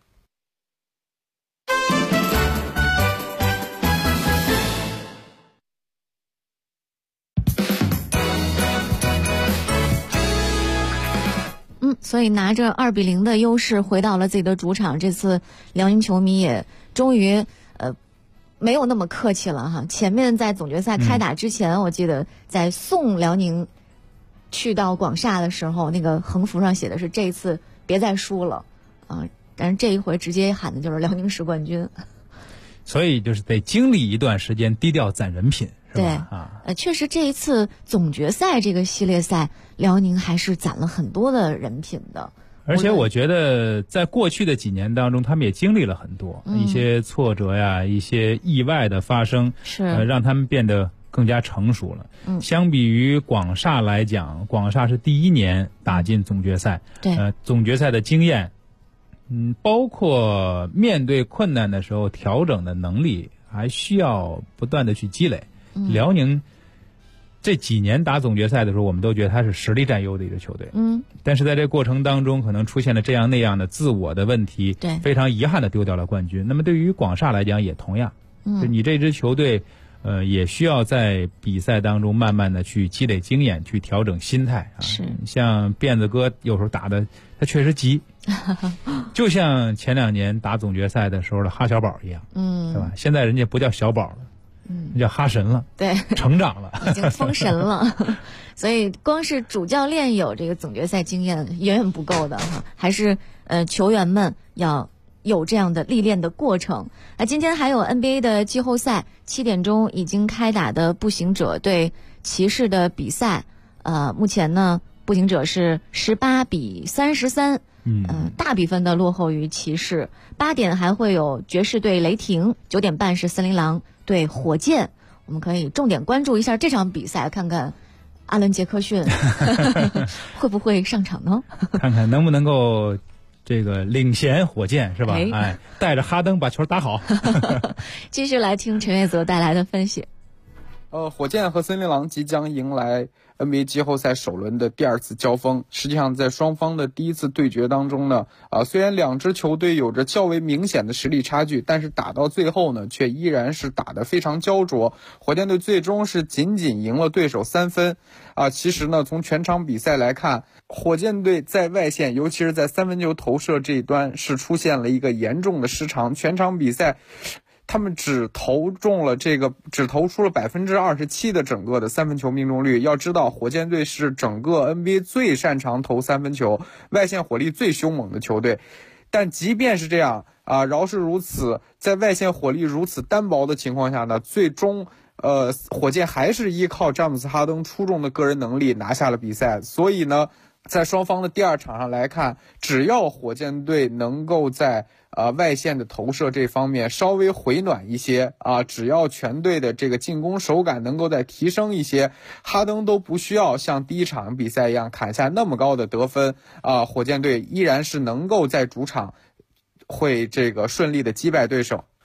所以拿着2-0的优势回到了自己的主场，这次辽宁球迷也终于没有那么客气了哈。前面在总决赛开打之前，我记得在送辽宁去到广厦的时候，那个横幅上写的是这一次别再输了但是这一回直接喊的就是辽宁是冠军。 所以就是得经历一段时间低调攒人品，是吧？ 对，确实这一次总决赛这个系列赛，辽宁还是攒了很多的人品的。 而且我觉得在过去的几年当中，他们也经历了很多一些挫折呀，一些意外的发生， 是让他们变得更加成熟了。相比于广厦来讲，广厦是第1年打进总决赛， 对， 总决赛的经验。包括面对困难的时候调整的能力还需要不断的去积累。辽宁这几年打总决赛的时候，我们都觉得他是实力占优的一支球队。但是在这过程当中可能出现了这样那样的自我的问题， 对， 非常遗憾的丢掉了冠军。那么对于广厦来讲也同样，就你这支球队也需要在比赛当中慢慢的去积累经验，去调整心态是像辫子哥有时候打的他确实急就像前2年打总决赛的时候的哈小宝一样，对吧？现在人家不叫小宝了，叫哈神了， 对， 成长了， 已经封神了。所以光是主教练有这个总决赛经验远远不够的还是球员们要有这样的历练的过程。今天还有 NBA 的季后赛，7点钟已经开打的步行者对骑士的比赛，目前呢步行者是18-33，大比分的落后于骑士。8点还会有爵士对雷霆，9点半是森林狼对火箭。我们可以重点关注一下这场比赛，看看阿伦杰克逊会不会上场呢？ 看看能不能够这个领衔火箭，是吧？带着哈登把球打好。 继续来听陈月泽带来的分析。 火箭和森林狼即将迎来 NBA 季后赛首轮的第2次交锋。实际上在双方的第1次对决当中呢，虽然2支球队有着较为明显的实力差距，但是打到最后呢，却依然是打得非常焦灼。火箭队最终是仅仅赢了对手3分。其实呢，从全场比赛来看，火箭队在外线，尤其是在3分球投射这一端是出现了一个严重的失常。全场比赛他们只投出了27%的整个的3分球命中率。要知道火箭队是整个 NBA 最擅长投3分球，外线火力最凶猛的球队。但即便是这样饶是如此，在外线火力如此单薄的情况下呢，最终火箭还是依靠詹姆斯哈登出众的个人能力拿下了比赛。所以呢，在双方的第2场上来看，只要火箭队能够在外线的投射这方面稍微回暖一些只要全队的这个进攻手感能够再提升一些，哈登都不需要像第1场比赛一样砍下那么高的得分火箭队依然是能够在主场会这个顺利的击败对手。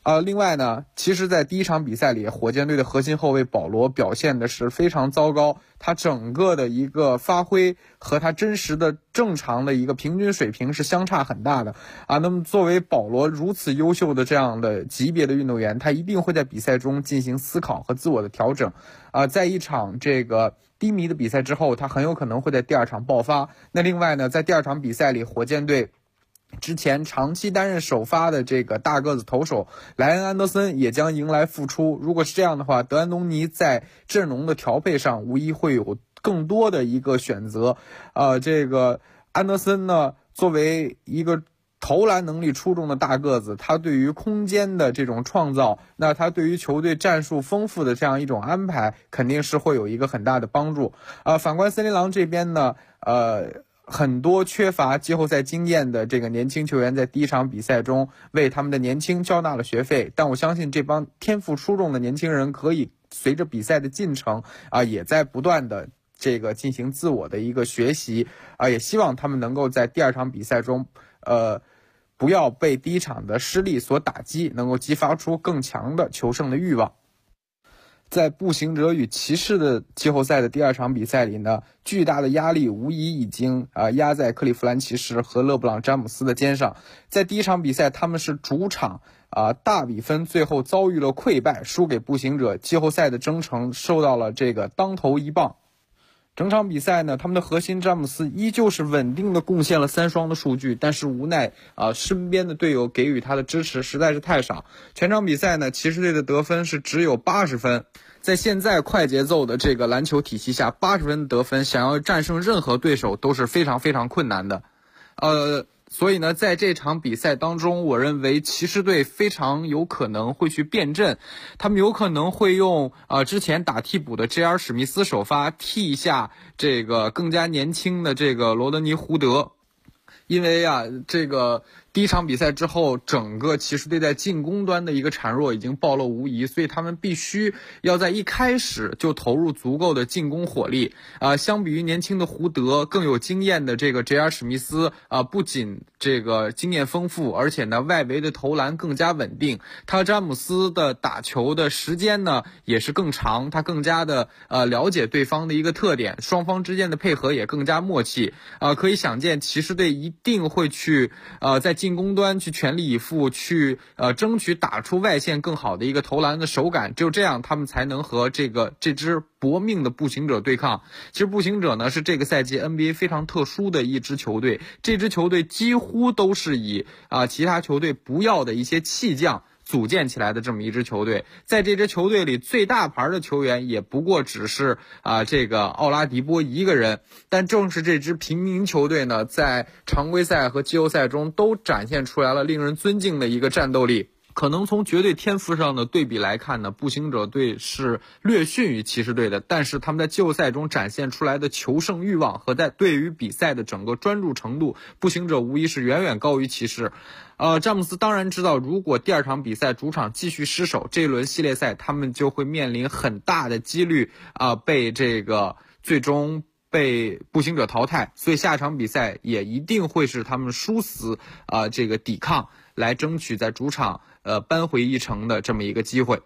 另外呢，其实在第一场比赛里，火箭队的核心后卫保罗表现的是非常糟糕，他整个的一个发挥和他真实的正常的一个平均水平是相差很大的那么作为保罗如此优秀的这样的级别的运动员，他一定会在比赛中进行思考和自我的调整在一场这个低迷的比赛之后，他很有可能会在第二场爆发。那另外呢，在第二场比赛里，火箭队之前长期担任首发的这个大个子投手莱恩·安德森也将迎来复出。如果是这样的话，德安东尼在阵容的调配上无疑会有更多的一个选择。这个安德森呢，作为一个投篮能力出众的大个子，他对于空间的这种创造，那他对于球队战术丰富的这样一种安排，肯定是会有一个很大的帮助。反观森林狼这边呢，很多缺乏季后赛经验的这个年轻球员在第一场比赛中为他们的年轻交纳了学费，但我相信这帮天赋出众的年轻人可以随着比赛的进程也在不断的这个进行自我的一个学习也希望他们能够在第二场比赛中不要被第一场的失利所打击，能够激发出更强的求胜的欲望。在步行者与骑士的季后赛的第二场比赛里呢，巨大的压力无疑已经压在克利夫兰骑士和勒布朗詹姆斯的肩上。在第一场比赛，他们是主场大比分最后遭遇了溃败，输给步行者，季后赛的征程受到了这个当头一棒。整场比赛呢，他们的核心詹姆斯依旧是稳定的贡献了3双的数据，但是无奈身边的队友给予他的支持实在是太少。全场比赛呢，骑士队的得分是只有80分。在现在快节奏的这个篮球体系下，80分的得分想要战胜任何对手都是非常非常困难的。所以呢，在这场比赛当中，我认为骑士队非常有可能会去变阵，他们有可能会用之前打替补的 J.R. 史密斯首发，替下这个更加年轻的这个罗德尼·胡德。因为这个第一场比赛之后，整个骑士队在进攻端的一个孱弱已经暴露无遗，所以他们必须要在一开始就投入足够的进攻火力相比于年轻的胡德，更有经验的这个 J.R. 史密斯不仅这个经验丰富，而且呢外围的投篮更加稳定。他詹姆斯的打球的时间呢也是更长，他更加的了解对方的一个特点，双方之间的配合也更加默契可以想见骑士队一定会去在进攻端去全力以赴，去争取打出外线更好的一个投篮的手感，只有这样他们才能和这支搏命的步行者对抗。其实步行者呢是这个赛季 NBA 非常特殊的一支球队，这支球队几乎都是以其他球队不要的一些弃将组建起来的这么一支球队。在这支球队里，最大牌的球员也不过只是这个奥拉迪波一个人，但正是这支平民球队呢，在常规赛和季后赛中都展现出来了令人尊敬的一个战斗力。可能从绝对天赋上的对比来看呢，步行者队是略逊于骑士队的，但是他们在季后赛中展现出来的求胜欲望和在对于比赛的整个专注程度，步行者无疑是远远高于骑士。詹姆斯当然知道，如果第二场比赛主场继续失守，这一轮系列赛他们就会面临很大的几率被这个最终被步行者淘汰，所以下场比赛也一定会是他们殊死这个抵抗，来争取在主场扳回一城的这么一个机会。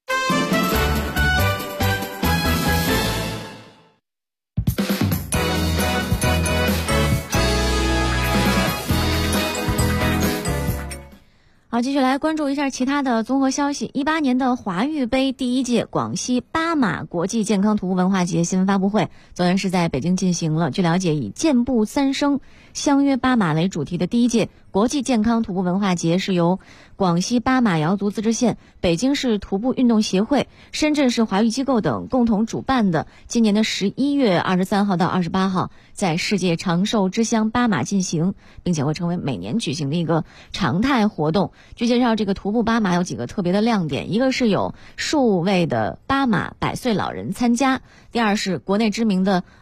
好，继续来关注一下其他的综合消息。18年的华育杯第一届广西巴马国际健康徒步文化节新闻发布会昨天是在北京进行了。据了解，以健步三生相约巴马为主题的第一届国际健康徒步文化节是由广西巴马瑶族自治县、北京市徒步运动协会、深圳市华育机构等共同主办的，今年的11月23号到28号在世界长寿之乡巴马进行，并且会成为每年举行的一个常态活动。据介绍，这个徒步巴马有几个特别的亮点，一个是有数位的巴马100岁老人参加，第二是国内知名的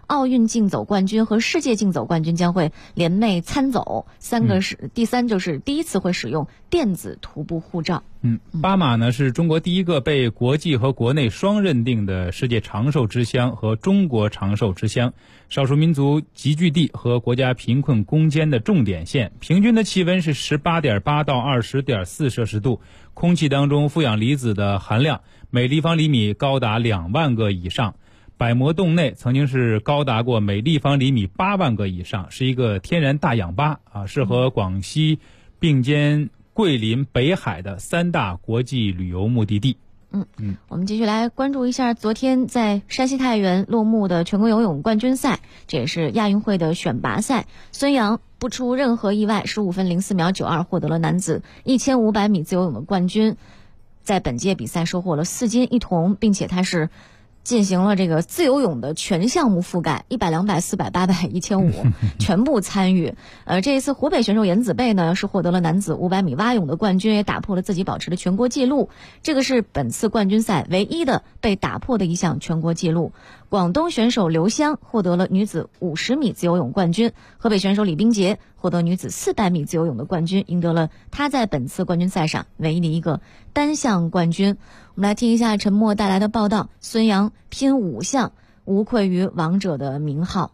奥运竞走冠军和世界竞走冠军将会联袂参走。第三就是第一次会使用电子徒步护照。 巴马呢是中国第一个被国际和国内双认定的世界长寿之乡和中国长寿之乡，少数民族集聚地和国家贫困攻坚的重点县，平均的气温是 18.8 到 20.4 摄氏度，空气当中负氧离子的含量每立方厘米高达2万个以上，百膜洞内曾经是高达过每立方厘米8万个以上，是一个天然大氧吧适合广西并肩桂林、北海的3大国际旅游目的地。 我们继续来关注一下昨天在山西太原落幕的全国游泳冠军赛，这也是亚运会的选拔赛。孙杨不出任何意外15分04秒92获得了男子1500米自由泳的冠军，在本届比赛收获了4金1铜，并且他是进行了这个自由泳的全项目覆盖，100、200、400、800、1500全部参与。这一次湖北选手严子贝呢是获得了男子500米蛙泳的冠军，也打破了自己保持的全国纪录。这个是本次冠军赛唯一的被打破的一项全国纪录。广东选手刘湘获得了女子50米自由泳冠军，河北选手李冰洁获得女子400米自由泳的冠军，赢得了她在本次冠军赛上唯一的一个单项冠军。我们来听一下陈默带来的报道，孙杨拼5项，无愧于王者的名号。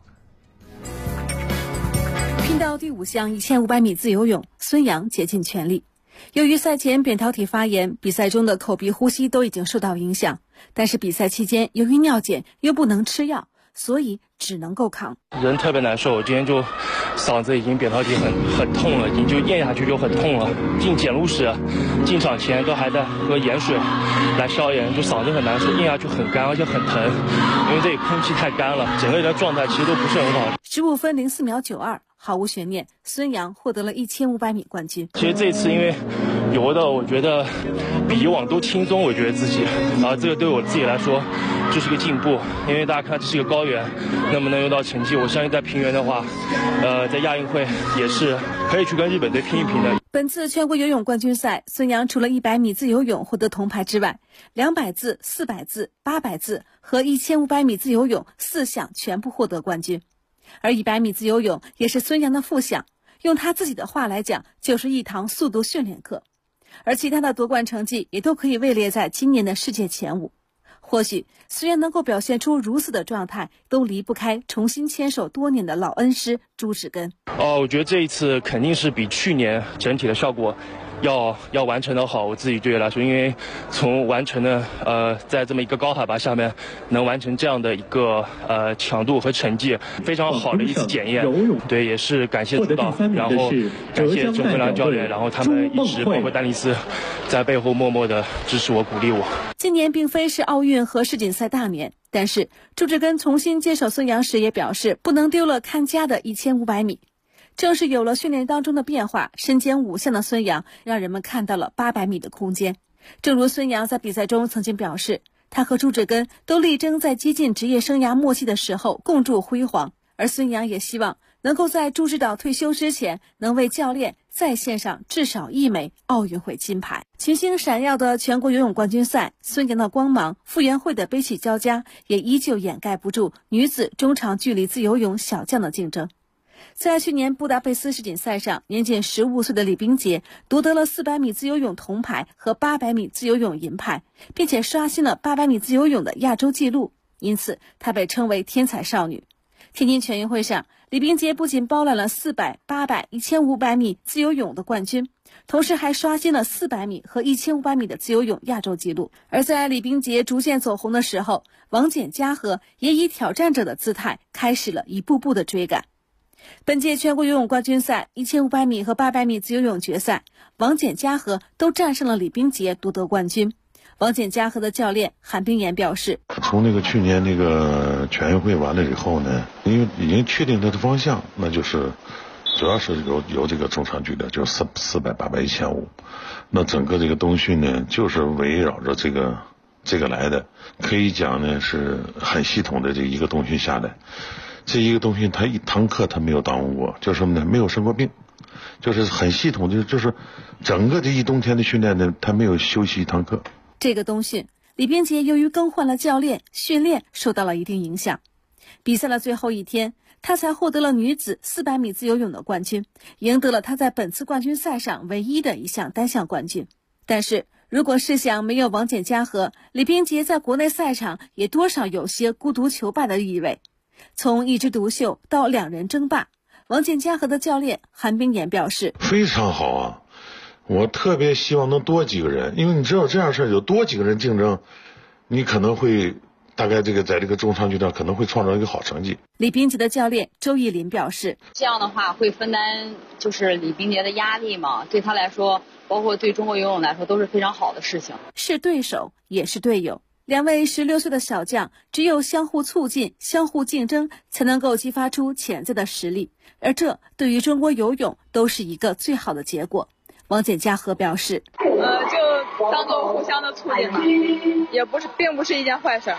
拼到第5项1500米自由泳，孙杨竭尽全力。由于赛前扁桃体发炎，比赛中的口鼻呼吸都已经受到影响，但是比赛期间由于尿检又不能吃药，所以只能够扛。 人特别难受，今天就嗓子已经扁桃体很痛了，已经就咽下去就很痛了。进检录室进场前都还在喝盐水来消炎，就嗓子很难受，咽下去很干而且很疼，因为这里空气太干了，整个人的状态其实都不是很好。 15分04秒92，毫无悬念，孙杨获得了1500米冠军。 其实这次因为游的我觉得比以往都轻松，我觉得自己这个对我自己来说就是个进步，因为大家看这是一个高原，能不能游到成绩，我相信在平原的话在亚运会也是可以去跟日本队拼一拼的。 本次全国游泳冠军赛，孙杨除了100米自由泳获得铜牌之外，200自、400自、800自和1500米自由泳4项全部获得冠军。而100米自由泳也是孙杨的副项，用他自己的话来讲，就是一堂速度训练课。而其他的夺冠成绩也都可以位列在今年的世界前5。或许孙杨能够表现出如此的状态，都离不开重新牵手多年的老恩师朱志根。 我觉得这一次肯定是比去年整体的效果要完成的好，我自己对来说，因为从完成的在这么一个高海拔下面能完成这样的一个强度和成绩，非常好的一次检验。对，也是感谢指导，然后感谢郑慧兰教练，然后他们一直包括丹尼斯在背后默默的支持我、鼓励我。 今年并非是奥运和世锦赛大年，但是朱志根重新接手孙杨时也表示，不能丢了看家的1500米。正是有了训练当中的变化，身兼5项的孙杨让人们看到了800米的空间。正如孙杨在比赛中曾经表示，他和朱志根都力争在接近职业生涯末期的时候共筑辉煌，而孙杨也希望能够在朱指导退休之前，能为教练再献上至少1枚奥运会金牌。群星闪耀的全国游泳冠军赛，孙杨的光芒，傅园慧的悲喜交加，也依旧掩盖不住女子中长距离自由泳小将的竞争。在去年布达佩斯世锦赛上，年仅15岁的李冰洁夺得了400米自由泳铜牌和800米自由泳银牌，并且刷新了800米自由泳的亚洲纪录，因此她被称为天才少女。天津全运会上，李冰洁不仅包揽了400、800、1500米自由泳的冠军，同时还刷新了400米和1500米的自由泳亚洲纪录。而在李冰洁逐渐走红的时候，王简嘉禾也以挑战者的姿态开始了一步步的追赶。本届全国游泳冠军赛1500米和800米自由泳决赛，王简嘉禾都战胜了李冰洁夺得冠军。王简嘉禾的教练韩冰岩表示， 从去年全运会完了以后呢，因为已经确定它的方向，那就是主要是有这个中长距离，就是400、800、1500。那整个这个冬训呢，就是围绕着这个来的，可以讲呢是很系统的这一个冬训下来。这一个东西他一堂课他没有耽误过，就是什么呢？没有生过病，就是很系统的，就是整个这一冬天的训练呢，他没有休息一堂课。 这个冬训，李冰洁由于更换了教练，训练受到了一定影响。 比赛的最后一天，她才获得了女子400米自由泳的冠军，赢得了她在本次冠军赛上唯一的一项单项冠军。但是如果试想没有王简嘉禾，李冰洁在国内赛场也多少有些孤独求败的意味。从一枝独秀到2人争霸，王简嘉禾的教练韩冰妍表示， 非常好啊，我特别希望能多几个人，因为你知道这样事儿有多几个人竞争，你可能会大概在这个中长距上可能会创造一个好成绩。 李冰洁的教练周艺林表示， 这样的话会分担就是李冰洁的压力嘛，对他来说，包括对中国游泳来说都是非常好的事情。 是对手也是队友，2位16岁的小将只有相互促进、相互竞争，才能够激发出潜在的实力，而这对于中国游泳都是一个最好的结果。王简嘉禾表示， 就当做互相的促进吧，并不是一件坏事。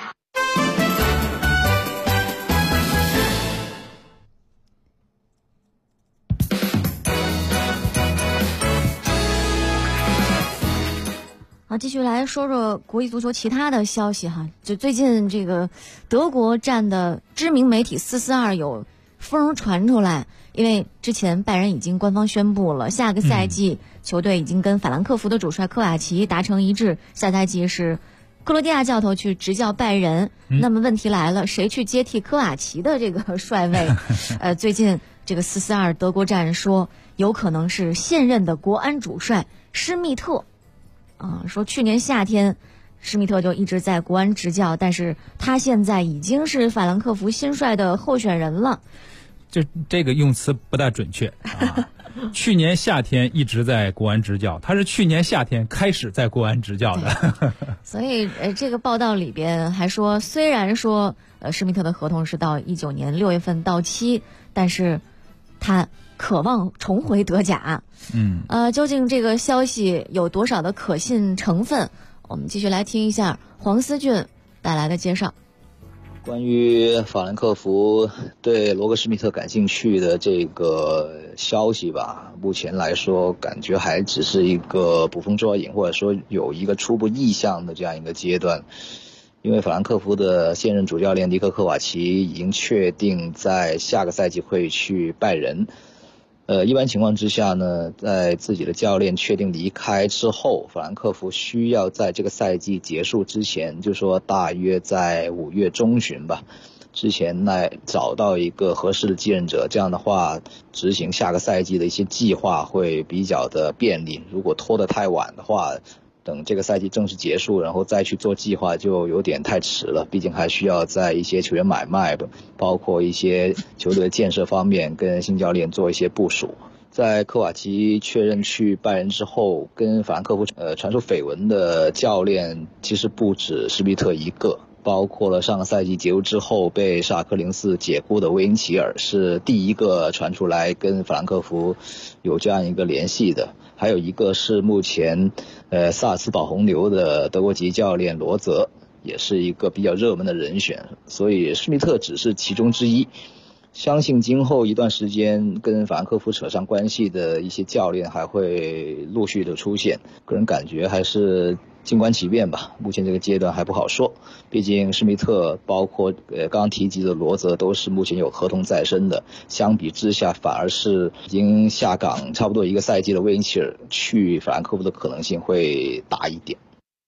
好，继续来说说国际足球其他的消息哈。就最近这个德国站的知名媒体442有风传出来，因为之前拜仁已经官方宣布了，下个赛季球队已经跟法兰克福的主帅科瓦奇达成一致，下赛季是克罗地亚教头去执教拜仁。那么问题来了，谁去接替科瓦奇的这个帅位？最近这个442德国站说，有可能是现任的国安主帅施密特。说去年夏天施密特就一直在国安执教，但是他现在已经是法兰克福新帅的候选人了。 就这个用词不大准确啊。去年夏天一直在国安执教，他是去年夏天开始在国安执教的。 所以这个报道里边还说，虽然说施密特的合同是到19年6月份到期，但是他渴望重回德甲。究竟这个消息有多少的可信成分？我们继续来听一下黄思俊带来的介绍。 关于法兰克福对罗格施密特感兴趣的这个消息吧，目前来说感觉还只是一个捕风捉影，或者说有一个初步意向的这样一个阶段。因为法兰克福的现任主教练尼克科瓦奇已经确定在下个赛季会去拜仁。一般情况之下呢，在自己的教练确定离开之后，法兰克福需要在这个赛季结束之前，就说大约在5月中旬吧，之前来找到一个合适的继任者，这样的话执行下个赛季的一些计划会比较的便利。如果拖得太晚的话，等这个赛季正式结束，然后再去做计划就有点太迟了，毕竟还需要在一些球员买卖，包括一些球队建设方面跟新教练做一些部署。在科瓦奇确认去拜仁之后，跟法兰克福传出绯闻的教练其实不止施密特一个，包括了上个赛季结束之后被沙克04解雇的威因齐尔是第一个传出来跟法兰克福有这样一个联系的，还有一个是目前萨尔茨堡红牛的德国籍教练罗泽，也是一个比较热门的人选，所以施密特只是其中之一。相信今后一段时间跟法兰克福扯上关系的一些教练还会陆续的出现，个人感觉还是静观其变吧，目前这个阶段还不好说。毕竟施密特包括刚刚提及的罗泽都是目前有合同在身的，相比之下反而是已经下岗差不多一个赛季的威因齐尔去法兰克福的可能性会大一点。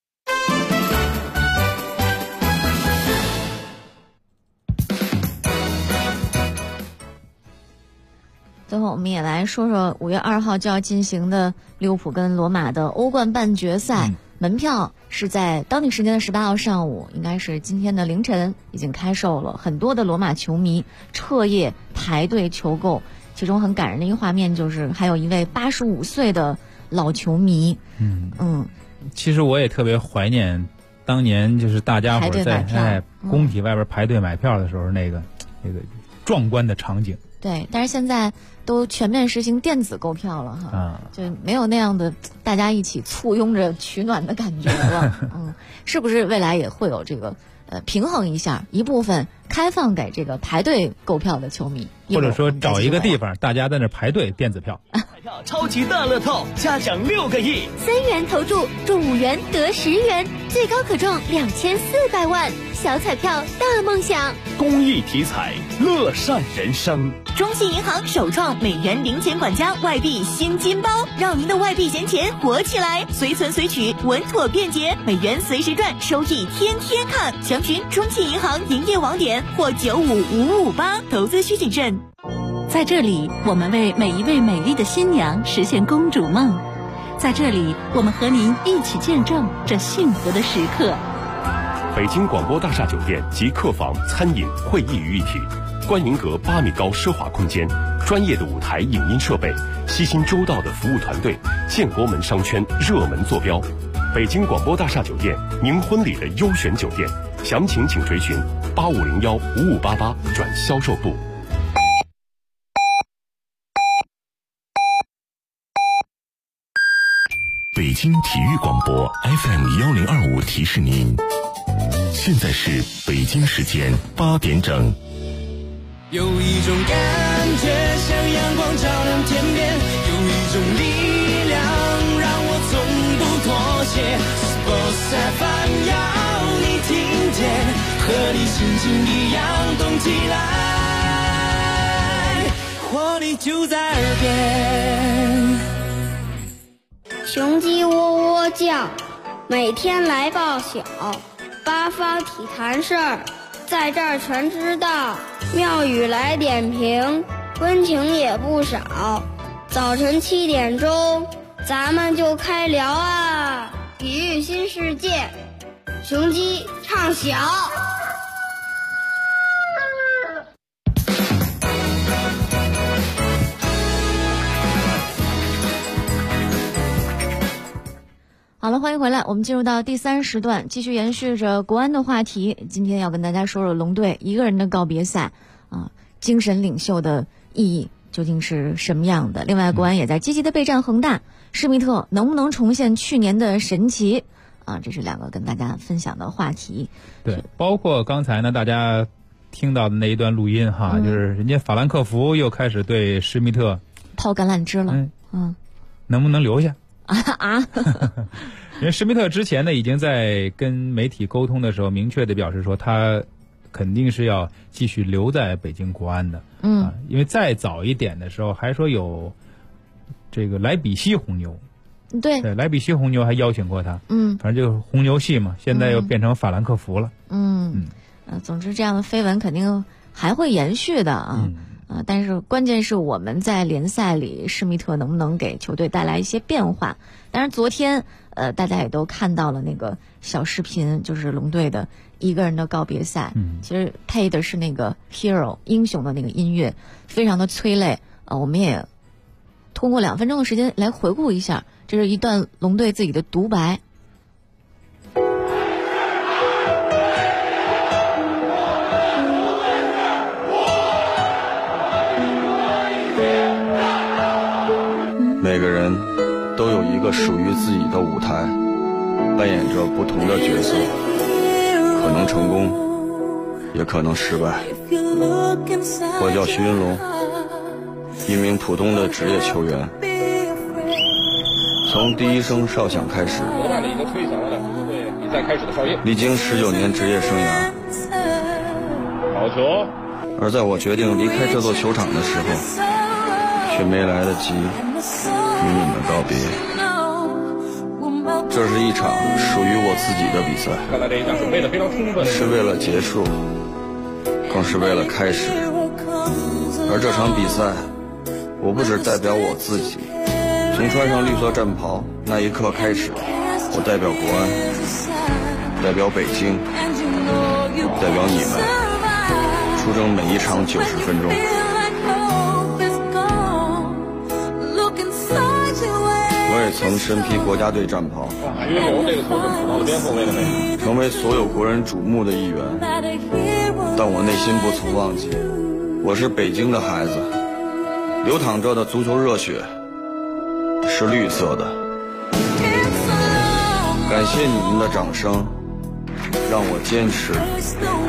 最后我们也来说说5月2号就要进行的利物浦跟罗马的欧冠半决赛。门票是在当地时间的18号上午，应该是今天的凌晨已经开售了，很多的罗马球迷彻夜排队求购。其中很感人的一个画面就是还有一位85岁的老球迷。 其实我也特别怀念当年就是大家伙在工体外边排队买票的时候那个壮观的场景。 对，但是现在都全面实行电子购票了哈，就没有那样的大家一起簇拥着取暖的感觉了。是不是未来也会有这个平衡一下，一部分开放给这个排队购票的球迷， 或者说找一个地方大家在那排队电子票？ 超级大乐透，嘉奖6个亿 ，3元投注中5元得10元，最高可中2400万。小彩票大梦想， 公益体彩，乐善人生。 中信银行首创美元零钱管家外币新金包，让您的外币闲钱活起来，随存随取，稳妥便捷，美元随时赚，收益天天看。详询中信银行营业网点或95558，投资需谨慎。 在这里，我们为每一位美丽的新娘实现公主梦。在这里，我们和您一起见证这幸福的时刻。 北京广播大厦酒店集客房、餐饮、会议于一体，观云阁8米高奢华空间，专业的舞台影音设备，悉心周到的服务团队，建国门商圈热门坐标。北京广播大厦酒店，您婚礼的优选酒店，详情请垂询85015588转销售部。 北京体育广播 FM1025提示您，现在是北京时间8点整。 有一种感觉像阳光照亮天边，有一种力量让我从不妥协。Sports FM 要你听见，和你心情一样动起来，活力就在耳边。 雄鸡喔喔叫，每天来报晓，八方体坛事儿，在这儿全知道。妙语来点评，温情也不少。早晨7点钟，咱们就开聊啊！体育新世界，雄鸡唱晓。 好了，欢迎回来，我们进入到第3时段，继续延续着国安的话题。今天要跟大家说说龙队一个人的告别赛啊，精神领袖的意义究竟是什么样的？另外，国安也在积极的备战恒大，施密特能不能重现去年的神奇啊？这是2个跟大家分享的话题。 对，包括刚才呢，大家听到的那一段录音哈，就是人家法兰克福又开始对施密特抛橄榄枝了， 能不能留下？因为施密特之前呢，已经在跟媒体沟通的时候，明确的表示说，他肯定是要继续留在北京国安的。因为再早一点的时候，还说有这个莱比锡红牛， 对， 莱比锡红牛还邀请过他。反正就是红牛系嘛，现在又变成法兰克福了。 总之这样的绯闻肯定还会延续的啊。但是关键是我们在联赛里，施密特能不能给球队带来一些变化？当然，昨天大家也都看到了那个小视频，就是龙队的一个人的告别赛。其实配的是那个 Hero 英雄的那个音乐，非常的催泪。我们也通过2分钟的时间来回顾一下，这是一段龙队自己的独白。 每个人都有一个属于自己的舞台，扮演着不同的角色，可能成功，也可能失败。我叫徐云龙，一名普通的职业球员，从第一声哨响开始， 比赛开始的哨音， 历经19年职业生涯。 好球！ 而在我决定离开这座球场的时候，却没来得及与你们告别。这是一场属于我自己的比赛， 刚才这一场准备的非常充分， 是为了结束，更是为了开始。而这场比赛，我不只代表我自己，从穿上绿色战袍那一刻开始，我代表国安，代表北京，代表你们，出征每一场90分钟。我也曾身披国家队战袍， 因为有这个投是普通的边后卫的位置， 成为所有国人瞩目的一员。但我内心不曾忘记，我是北京的孩子，流淌着的足球热血是绿色的。感谢你们的掌声，让我坚持；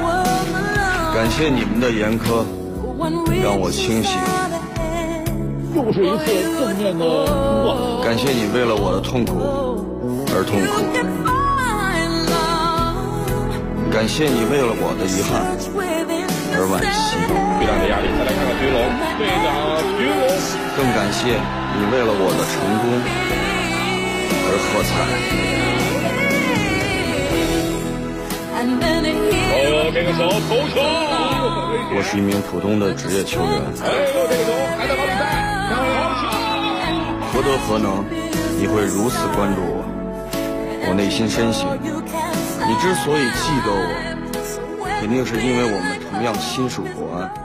感谢你们的严苛，让我清醒； 又是一次正面的突破。 感谢你为了我的痛苦而痛苦，感谢你为了我的遗憾而惋惜。 对战的压力，再来看看徐龙，队长徐龙。 更感谢你为了我的成功而喝彩。 这个手头球， 我是一名普通的职业球员。 这个球还在搞比赛， 何德何能，你会如此关注我？我内心深信，你之所以记得我，肯定是因为我们同样亲属国安。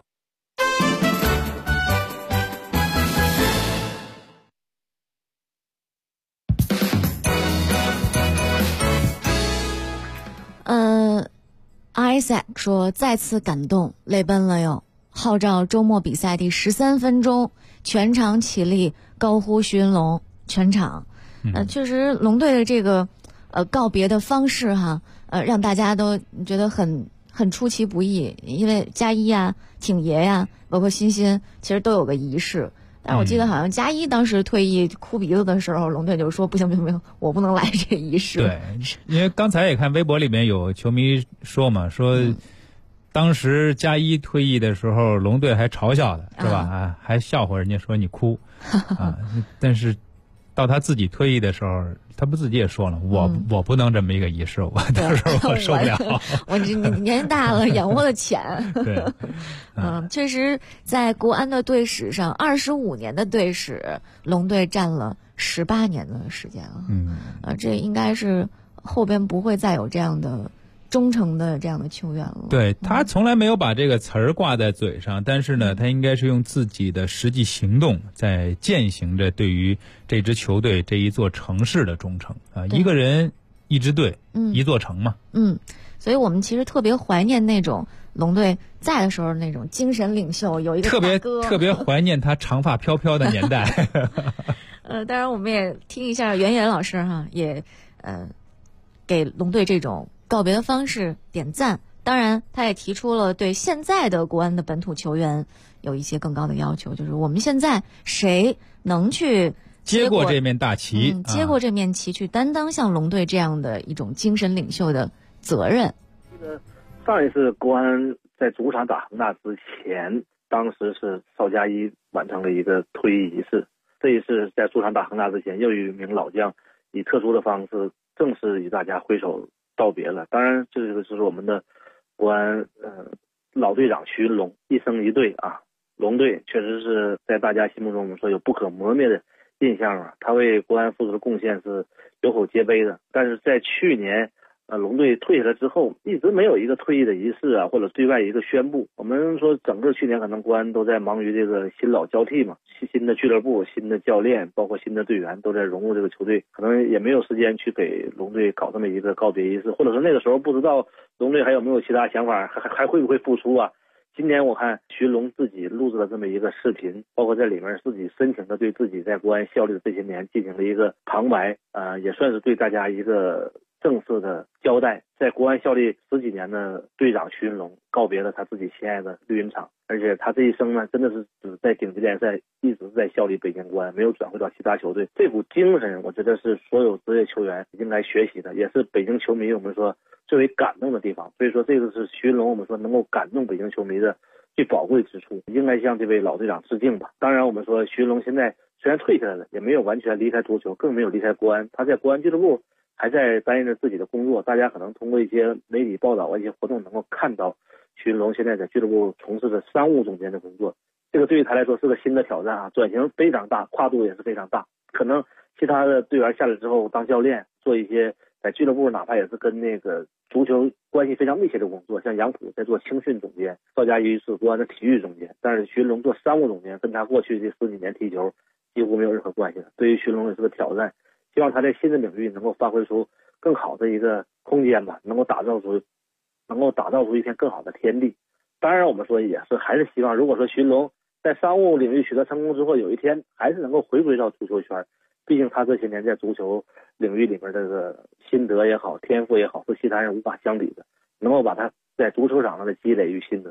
Isaac 说再次感动，泪奔了哟！号召周末比赛第13分钟，全场起立高呼徐云龙，全场。确实龙队的这个告别的方式哈，让大家都觉得很出其不意，因为加一呀、挺爷呀，包括欣欣，其实都有个仪式。但我记得好像加一当时退役哭鼻子的时候，龙队就说不行，我不能来这仪式。 对，因为刚才也看微博里面有球迷说嘛，说当时加一退役的时候，龙队还嘲笑他，是吧？还笑话人家说你哭啊，但是到他自己退役的时候，他不自己也说了，我不能这么一个仪式，我到时候我受不了。 我这年大了，养活了钱。 对， 确实，在国安的队史上，25年的队史，龙队占了18年的时间了。这应该是后边不会再有这样的忠诚的这样的球员了。 对，他从来没有把这个词儿挂在嘴上，但是呢，他应该是用自己的实际行动在践行着对于这支球队、这一座城市的忠诚啊。一个人一支队，一座城嘛。 所以我们其实特别怀念那种龙队在的时候那种精神领袖，有一个特别怀念他长发飘飘的年代。 当然我们也听一下袁岩老师哈，也给龙队这种告别的方式点赞。当然他也提出了对现在的国安的本土球员有一些更高的要求，就是我们现在谁能去接过这面大旗， 接过这面旗，去担当像龙队这样的一种精神领袖的责任。 上一次国安在主场打恒大之前，当时是邵佳一完成了一个退役仪式。这一次在主场打恒大之前，又有一名老将以特殊的方式正式与大家挥手道别了。当然，这个就是我们的国安老队长徐云龙，一生一队啊。龙队确实是在大家心目中我们说有不可磨灭的印象啊，他为国安付出的贡献是有口皆碑的。但是在去年龙队退下来之后，一直没有一个退役的仪式啊，或者对外一个宣布。我们说整个去年可能国安都在忙于这个新老交替嘛，新的俱乐部、新的教练，包括新的队员都在融入这个球队，可能也没有时间去给龙队搞这么一个告别仪式，或者说那个时候不知道龙队还有没有其他想法，还会不会复出啊？今年我看徐龙自己录制了这么一个视频，包括在里面自己深情的对自己在国安效力的这些年进行了一个旁白，也算是对大家一个正式的交代。在国安效力10几年的队长徐云龙告别了他自己心爱的绿茵场，而且他这一生呢，真的是只在顶级联赛一直在效力北京国安，没有转会到其他球队。这股精神，我觉得是所有职业球员应该学习的，也是北京球迷我们说最为感动的地方。所以说，这个是徐云龙我们说能够感动北京球迷的最宝贵之处，应该向这位老队长致敬吧。当然，我们说徐云龙现在虽然退下来了，也没有完全离开足球，更没有离开国安，他在国安俱乐部还在担任着自己的工作。大家可能通过一些媒体报道、一些活动能够看到徐云龙现在在俱乐部从事的商务总监的工作。这个对于他来说是个新的挑战啊，转型非常大，跨度也是非常大。可能其他的队员下来之后当教练，做一些在俱乐部哪怕也是跟那个足球关系非常密切的工作，像杨浦在做青训总监，邵佳一是国安的体育总监，但是徐云龙做商务总监，跟他过去这10几年踢球几乎没有任何关系了。对于徐云龙也是个挑战，希望他在新的领域能够发挥出更好的一个空间吧，能够打造出一片更好的天地。当然我们说也是还是希望，如果说徐云龙在商务领域取得成功之后，有一天还是能够回归到足球圈，毕竟他这些年在足球领域里面这个心得也好，天赋也好，是其他人无法相比的。能够把他在足球场上的积累与心得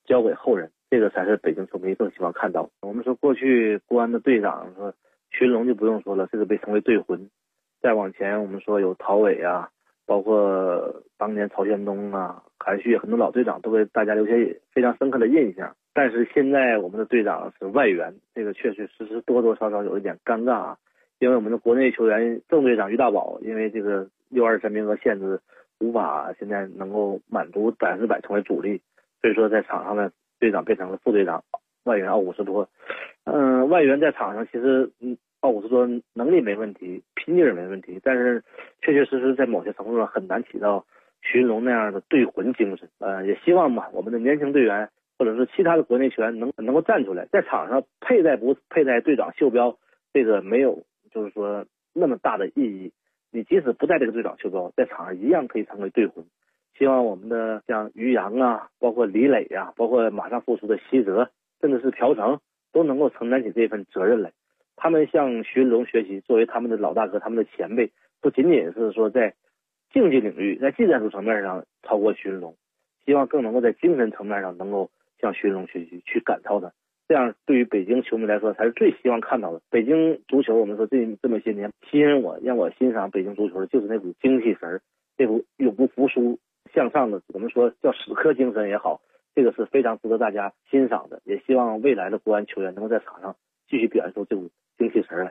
交给后人，这个才是北京球迷更希望看到。我们说过去国安的队长说徐云龙就不用说了，这个被称为队魂。再往前我们说有陶伟啊，包括当年曹轩东啊、韩旭，很多老队长都给大家留下非常深刻的印象。但是现在我们的队长是外援，这个确确实实多多少少有一点尴尬啊。因为我们的国内球员正队长于大宝，因为这个U23名额限制，无法现在能够满足100%成为主力，所以说在场上呢，队长变成了副队长，外援奥古斯托。外援在场上其实奥古斯托能力没问题，拼劲儿没问题，但是确确实实在某些程度上很难起到徐云龙那样的队魂精神。也希望嘛，我们的年轻队员或者是其他的国内球员能够站出来，在场上佩戴不佩戴队长袖标，这个没有就是说那么大的意义。你即使不带这个队长袖标，在场上一样可以成为队魂。希望我们的像于洋啊，包括李磊啊，包括马上复出的西泽，甚至是朴成，都能够承担起这份责任来。他们向徐云龙学习，作为他们的老大哥，他们的前辈，不仅仅是说在竞技领域，在技战术层面上超过徐云龙，希望更能够在精神层面上能够向徐云龙学习，去感召他。这样对于北京球迷来说才是最希望看到的。北京足球，我们说这么些年吸引我让我欣赏北京足球的就是那股精气神，那股永不服输向上的，我们说叫死磕精神也好，这个是非常值得大家欣赏的。也希望未来的国安球员能够在场上继续表现出这股精气神来。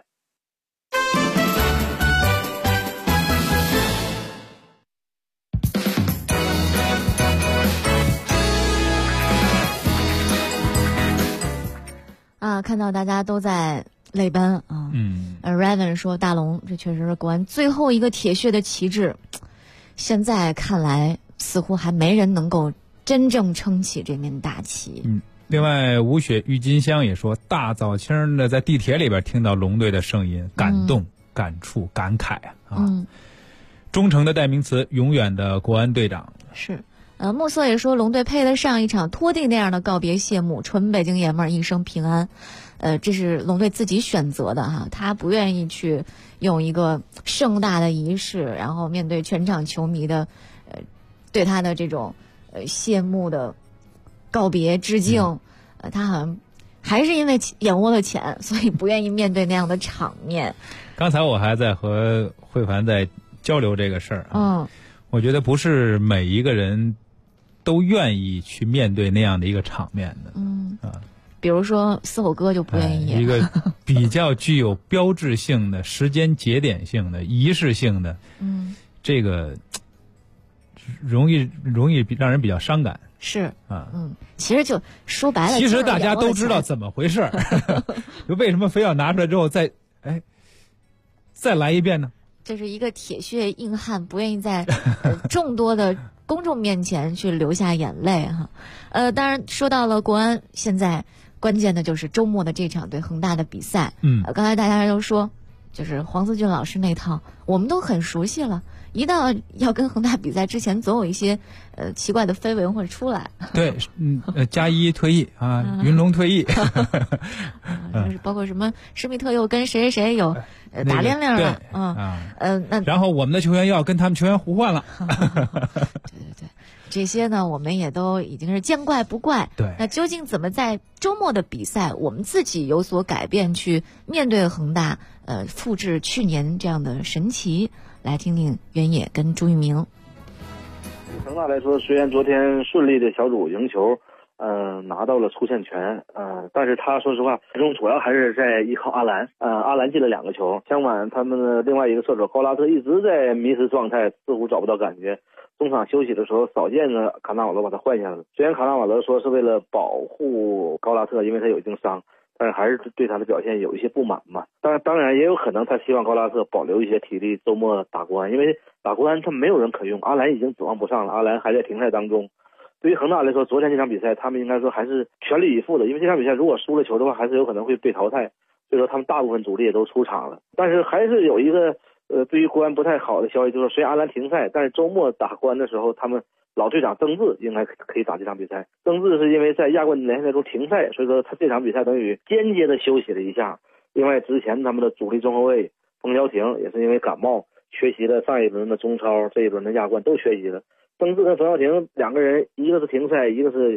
看到大家都在泪奔啊。Raven 说大龙这确实是国安最后一个铁血的旗帜，现在看来似乎还没人能够真正撑起这面大旗。 另外吴雪郁金香也说，大早清的在地铁里边听到龙队的声音，感动、感触、感慨啊。忠诚的代名词，永远的国安队长。 是。暮色也说，龙队配得上一场拖地那样的告别谢幕，纯北京爷们儿一生平安。这是龙队自己选择的哈，他不愿意去用一个盛大的仪式，然后面对全场球迷的，对他的这种谢幕的告别致敬。他好像还是因为眼窝了钱，所以不愿意面对那样的场面。 刚才我还在和慧凡在交流这个事儿啊。我觉得不是每一个人都愿意去面对那样的一个场面的。 比如说嘶吼哥就不愿意。 一个比较具有标志性的、时间节点性的、仪式性的，这个容易让人比较伤感。 是其实就说白了， 其实大家都知道怎么回事，就为什么非要拿出来之后再来一遍呢？ 这是一个铁血硬汉，不愿意在众多的公众面前去流下眼泪哈。当然说到了国安，现在关键的就是周末的这场对恒大的比赛。刚才大家都说，就是黄思俊老师那套，我们都很熟悉了。一到要跟恒大比赛之前，总有一些奇怪的绯闻会出来。 对，加一退役啊，云龙退役， 就是包括什么施密特又跟谁有打连连了， 那然后我们的球员要跟他们球员互换了。 对，这些呢我们也都已经是见怪不怪。 对， 那究竟怎么在周末的比赛我们自己有所改变，去面对恒大，复制去年这样的神奇？来听听原野跟朱玉明。 恒大来说，虽然昨天顺利的小组赢球，拿到了出线权，但是他说实话，最终主要还是在依靠阿兰，阿兰进了2个球。相反，他们的另外一个射手高拉特一直在迷失状态，似乎找不到感觉。中场休息的时候，少见的卡纳瓦罗把他换下了。虽然卡纳瓦罗说是为了保护高拉特，因为他有一定伤，但是还是对他的表现有一些不满嘛。当然也有可能他希望高拉特保留一些体力，周末打国安，因为打国安他没有人可用，阿兰已经指望不上了，阿兰还在停赛当中。对于恒大来说，昨天这场比赛他们应该说还是全力以赴的，因为这场比赛如果输了球的话，还是有可能会被淘汰，所以说他们大部分主力也都出场了。但是还是有一个对于国安不太好的消息，就是虽然阿兰停赛，但是周末打国安的时候，他们老队长曾志应该可以打这场比赛。曾志是因为在亚冠联赛中停赛，所以说他这场比赛等于间接的休息了一下。另外之前他们的主力中后卫冯潇霆也是因为感冒缺席了上一轮的中超，这一轮的亚冠都缺席了。曾志跟冯潇霆2个人，一个是停赛，一个是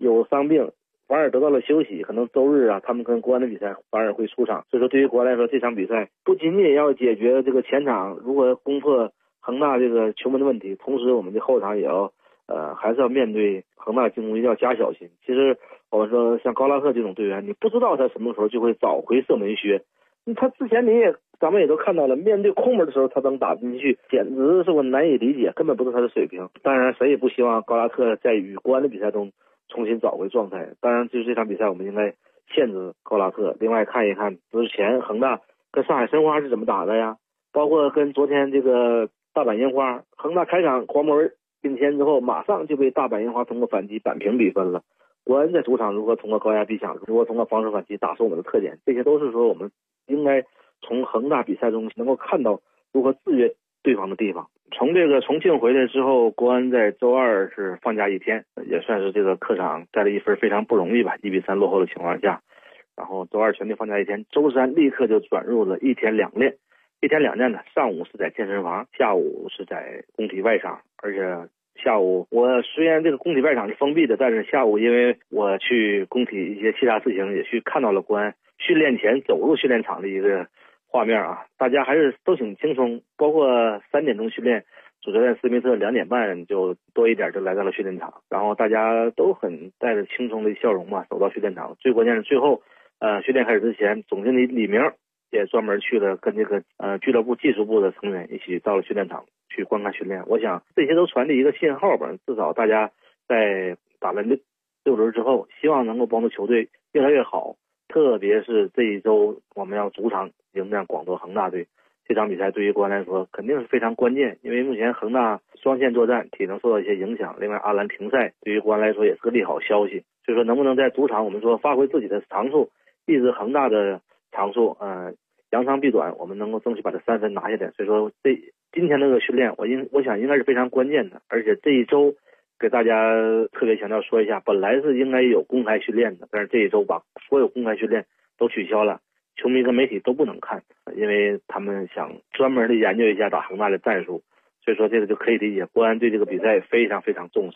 有伤病，反而得到了休息，可能周日啊，他们跟国安的比赛反而会出场。所以说，对于国安来说，这场比赛不仅仅要解决这个前场如何攻破恒大这个球门的问题，同时我们的后场也要还是要面对恒大进攻，一定要加小心。其实我们说像高拉特这种队员，你不知道他什么时候就会找回射门靴。他之前咱们也都看到了，面对空门的时候他能打进去，简直是我难以理解，根本不是他的水平。当然，谁也不希望高拉特在与国安的比赛中重新找回状态。当然，就是这场比赛我们应该限制高拉特。另外看一看之前恒大跟上海申花是怎么打的呀，包括跟昨天这个大阪樱花，恒大开场黄门领先之后，马上就被大阪樱花通过反击扳平比分了。国安在主场如何通过高压逼抢，如何通过防守反击打出我们的特点，这些都是说我们应该从恒大比赛中能够看到如何制约对方的地方。从这个重庆回来之后，国安在周二是放假一天，也算是这个客场带了一分非常不容易吧，1-3落后的情况下，然后周二全队放假一天，周三立刻就转入了1天2练。1天2练呢，上午是在健身房，下午是在工体外场，而且下午我虽然这个工体外场是封闭的，但是下午因为我去工体一些其他事情也去看到了国安训练前走入训练场的一个画面啊，大家还是都挺轻松，包括3点钟训练，主教练斯密特2点半就多一点就来到了训练场，然后大家都很带着轻松的笑容吧走到训练场。最关键是最后训练开始之前，总经理李明也专门去了跟这个俱乐部技术部的成员一起到了训练场去观看训练。我想这些都传递一个信号吧，至少大家在打了6轮之后，希望能够帮助球队越来越好。特别是这一周我们要主场迎战广州恒大队，这场比赛对于国安来说肯定是非常关键，因为目前恒大双线作战体能受到一些影响，另外阿兰停赛对于国安来说也是个利好消息。所以说能不能在主场我们说发挥自己的长处，抑制恒大的长处，扬长避短，我们能够争取把这3分拿下来。所以说今天这个训练我想应该是非常关键的。而且这一周给大家特别强调说一下，本来是应该有公开训练的，但是这一周把所有公开训练都取消了，球迷跟媒体都不能看，因为他们想专门的研究一下打恒大的战术。所以说这个就可以理解国安对这个比赛非常非常重视。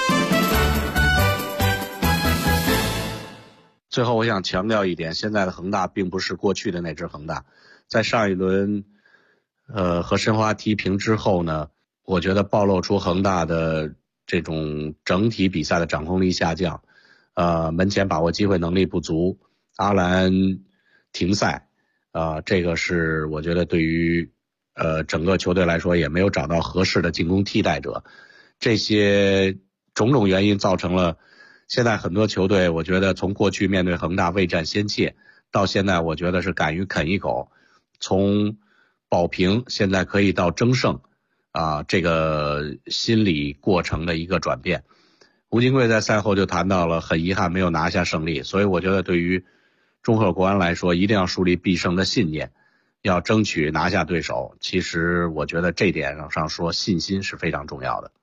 最后我想强调一点，现在的恒大并不是过去的那支恒大。在上一轮和申花踢平之后呢，我觉得暴露出恒大的这种整体比赛的掌控力下降，门前把握机会能力不足，阿兰停赛，这个是我觉得对于整个球队来说也没有找到合适的进攻替代者。这些种种原因造成了现在很多球队，我觉得从过去面对恒大未战先怯，到现在我觉得是敢于啃一口，从保平现在可以到争胜，这个心理过程的一个转变。吴金贵在赛后就谈到了很遗憾没有拿下胜利，所以我觉得对于中赫国安来说，一定要树立必胜的信念，要争取拿下对手。其实我觉得这点上说，信心是非常重要的。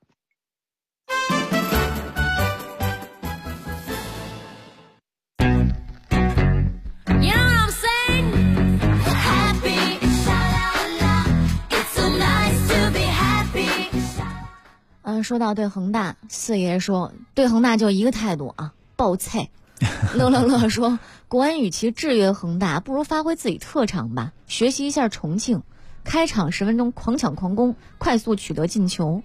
说到对恒大，四爷说对恒大就一个态度啊，爆菜。乐乐乐说，国安与其制约恒大，不如发挥自己特长吧，学习一下重庆，开场10分钟狂抢狂攻，快速取得进球。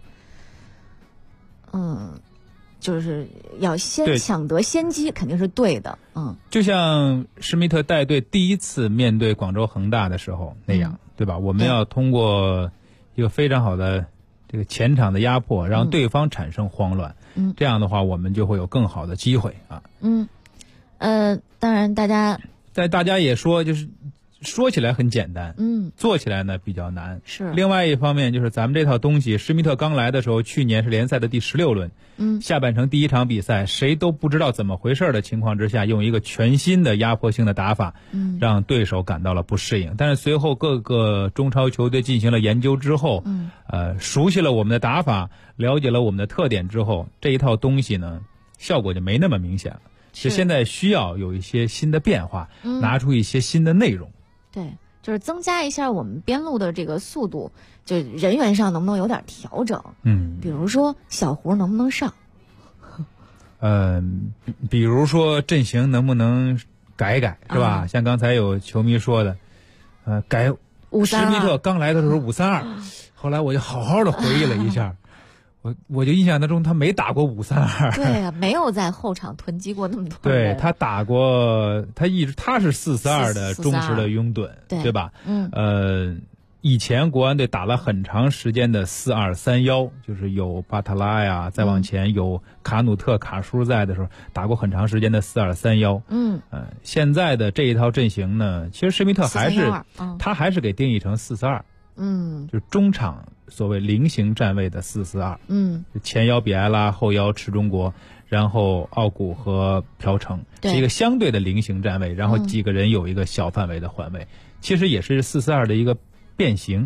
就是要先抢得先机，肯定是对的。 就像施密特带队第一次面对广州恒大的时候那样，对吧？我们要通过一个非常好的这个前场的压迫，让对方产生慌乱。这样的话，我们就会有更好的机会啊。 当然大家也说，就是说起来很简单，做起来呢比较难。 是。 另外一方面就是咱们这套东西，施密特刚来的时候，去年是联赛的第16轮，下半程第1场比赛，谁都不知道怎么回事的情况之下，用一个全新的压迫性的打法，让对手感到了不适应。但是随后各个中超球队进行了研究之后，熟悉了我们的打法，了解了我们的特点之后，这一套东西呢，效果就没那么明显了。就现在需要有一些新的变化，拿出一些新的内容。 对，就是增加一下我们边路的这个速度，就人员上能不能有点调整？比如说小胡能不能上？ 比如说阵型能不能改一改，是吧？像刚才有球迷说的，改施密特刚来的时候5-3-2，后来我就好好的回忆了一下，我就印象当中他没打过5-3-2。 对啊，没有在后场囤积过那么多。 对，他打过，他是4-4-2的忠实的拥趸，对吧？以前国安队打了很长时间的4-2-3-1，就是有巴特拉呀，再往前有卡努特、卡舒在的时候，打过很长时间的4-2-3-1。现在的这一套阵型呢，其实施密特他还是给定义成4-4-2。就是中场所谓菱形站位的4-4-2。前腰比埃拉，后腰池中国，然后奥古和朴成，是一个相对的菱形站位，然后几个人有一个小范围的换位，其实也是4-4-2的一个变形。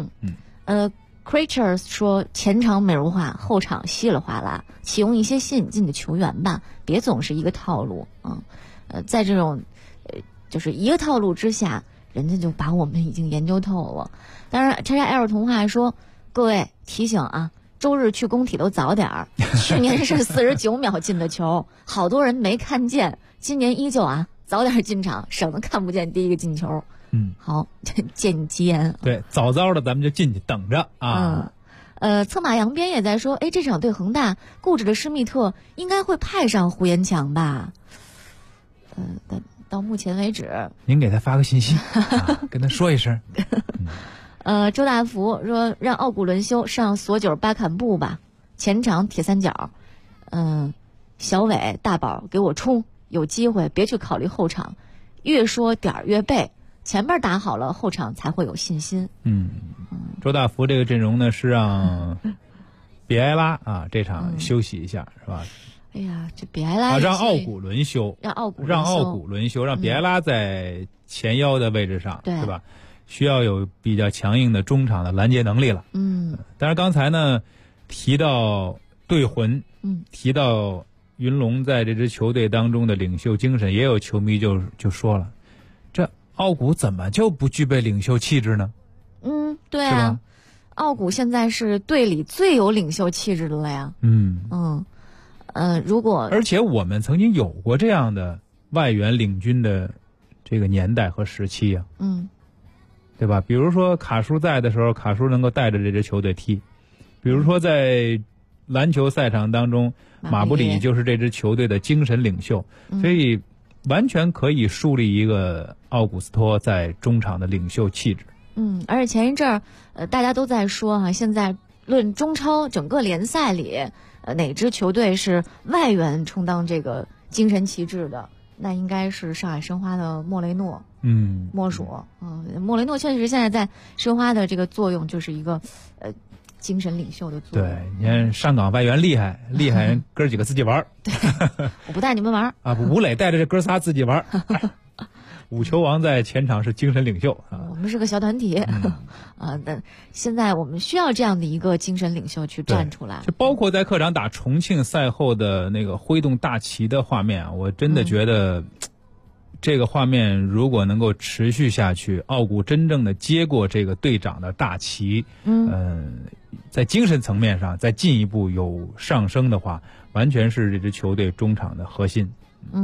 Creatures 说前场美如画，后场稀里哗啦，启用一些新引进的球员吧，别总是一个套路。在这种就是一个套路之下，人家就把我们已经研究透了。当然，叉叉 L 童话说，各位提醒啊，周日去工体都早点儿。去年是49秒进的球，好多人没看见，今年依旧啊，早点进场，省得看不见第一个进球。好，借你吉言。 对，早早的咱们就进去等着啊。 策马扬鞭也在说，这场对恒大固执的施密特应该会派上胡延强吧？到目前为止， 您给他发个信息，跟他说一声。 周大福说让奥古轮休，上索九巴坎布吧，前场铁三角。小伟大宝给我冲，有机会别去考虑后场，越说点儿越背。前面打好了，后场才会有信心。 周大福这个阵容呢是让比埃拉这场休息一下，是吧？ 哎呀，这比埃拉让奥古轮休， 让奥古轮休，让比埃拉在前腰的位置上，对吧？需要有比较强硬的中场的拦截能力了。当然刚才呢提到队魂，提到云龙在这支球队当中的领袖精神，也有球迷就说了，这奥古怎么就不具备领袖气质呢？ 对啊，奥古现在是队里最有领袖气质的了呀。如果而且我们曾经有过这样的外援领军的这个年代和时期啊，对吧？比如说卡舒在的时候，卡舒能够带着这支球队踢；比如说在篮球赛场当中，马布里就是这支球队的精神领袖，所以完全可以树立一个奥古斯托在中场的领袖气质。 而且前一阵儿，大家都在说现在论中超整个联赛里，哪支球队是外援充当这个精神旗帜的？那应该是上海申花的莫雷诺。莫属。莫雷诺确实现在在申花的这个作用就是一个精神领袖的作用。 对，你看上港外援厉害，哥几个自己玩。 对，我不带你们玩啊！吴磊带着这哥仨自己玩。五球王在前场是精神领袖啊。 我们是个小团体但现在我们需要这样的一个精神领袖去站出来。 就包括在客场打重庆赛后的那个挥动大旗的画面啊，我真的觉得这个画面如果能够持续下去，奥古真正的接过这个队长的大旗，在精神层面上再进一步有上升的话，完全是这支球队中场的核心。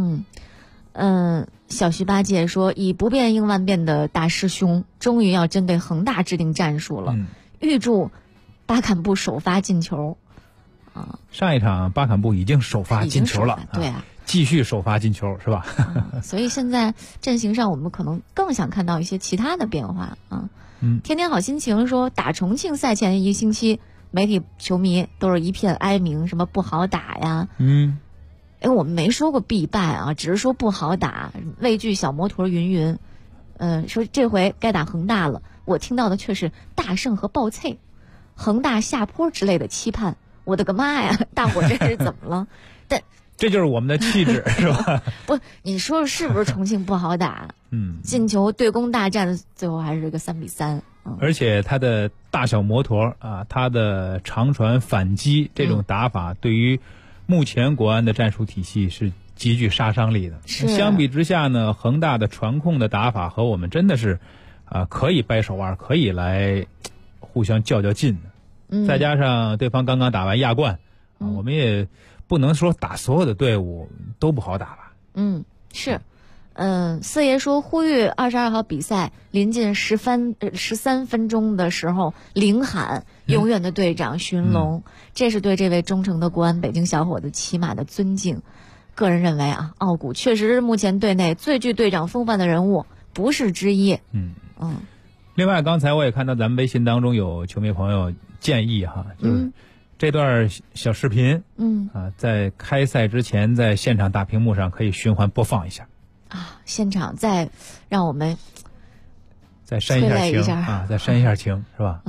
小徐八戒说，以不变应万变的大师兄终于要针对恒大制定战术了，预祝巴坎布首发进球。 上一场巴坎布已经首发进球了， 对啊， 继续首发进球是吧？ 所以现在阵型上我们可能更想看到一些其他的变化啊。天天好心情说，打重庆赛前1星期，媒体球迷都是一片哀鸣，什么不好打呀。我们没说过必败啊，只是说不好打，畏惧小摩托云。说这回该打恒大了，我听到的却是大胜和爆脆，恒大下坡之类的期盼。我的个妈呀，大伙这是怎么了？但这就是我们的气质是吧？ 不，你说是不是重庆不好打？进球对攻大战最后还是个3-3。 而且他的大小摩托啊，他的长传反击这种打法，对于目前国安的战术体系是极具杀伤力的。相比之下呢，恒大的传控的打法和我们真的是可以掰手腕，可以来互相较劲的。再加上对方刚刚打完亚冠我们也不能说打所有的队伍都不好打吧？ 是。四爷说呼吁22号比赛临近13分钟的时候领喊永远的队长徐云龙，这是对这位忠诚的国安北京小伙子起码的尊敬。个人认为啊，奥古确实是目前队内最具队长风范的人物，不是之一。 另外，刚才我也看到咱们微信当中有球迷朋友建议哈，就是这段小视频，在开赛之前在现场大屏幕上可以循环播放一下。 现场再让我们再煽一下情啊，再煽一下情，是吧？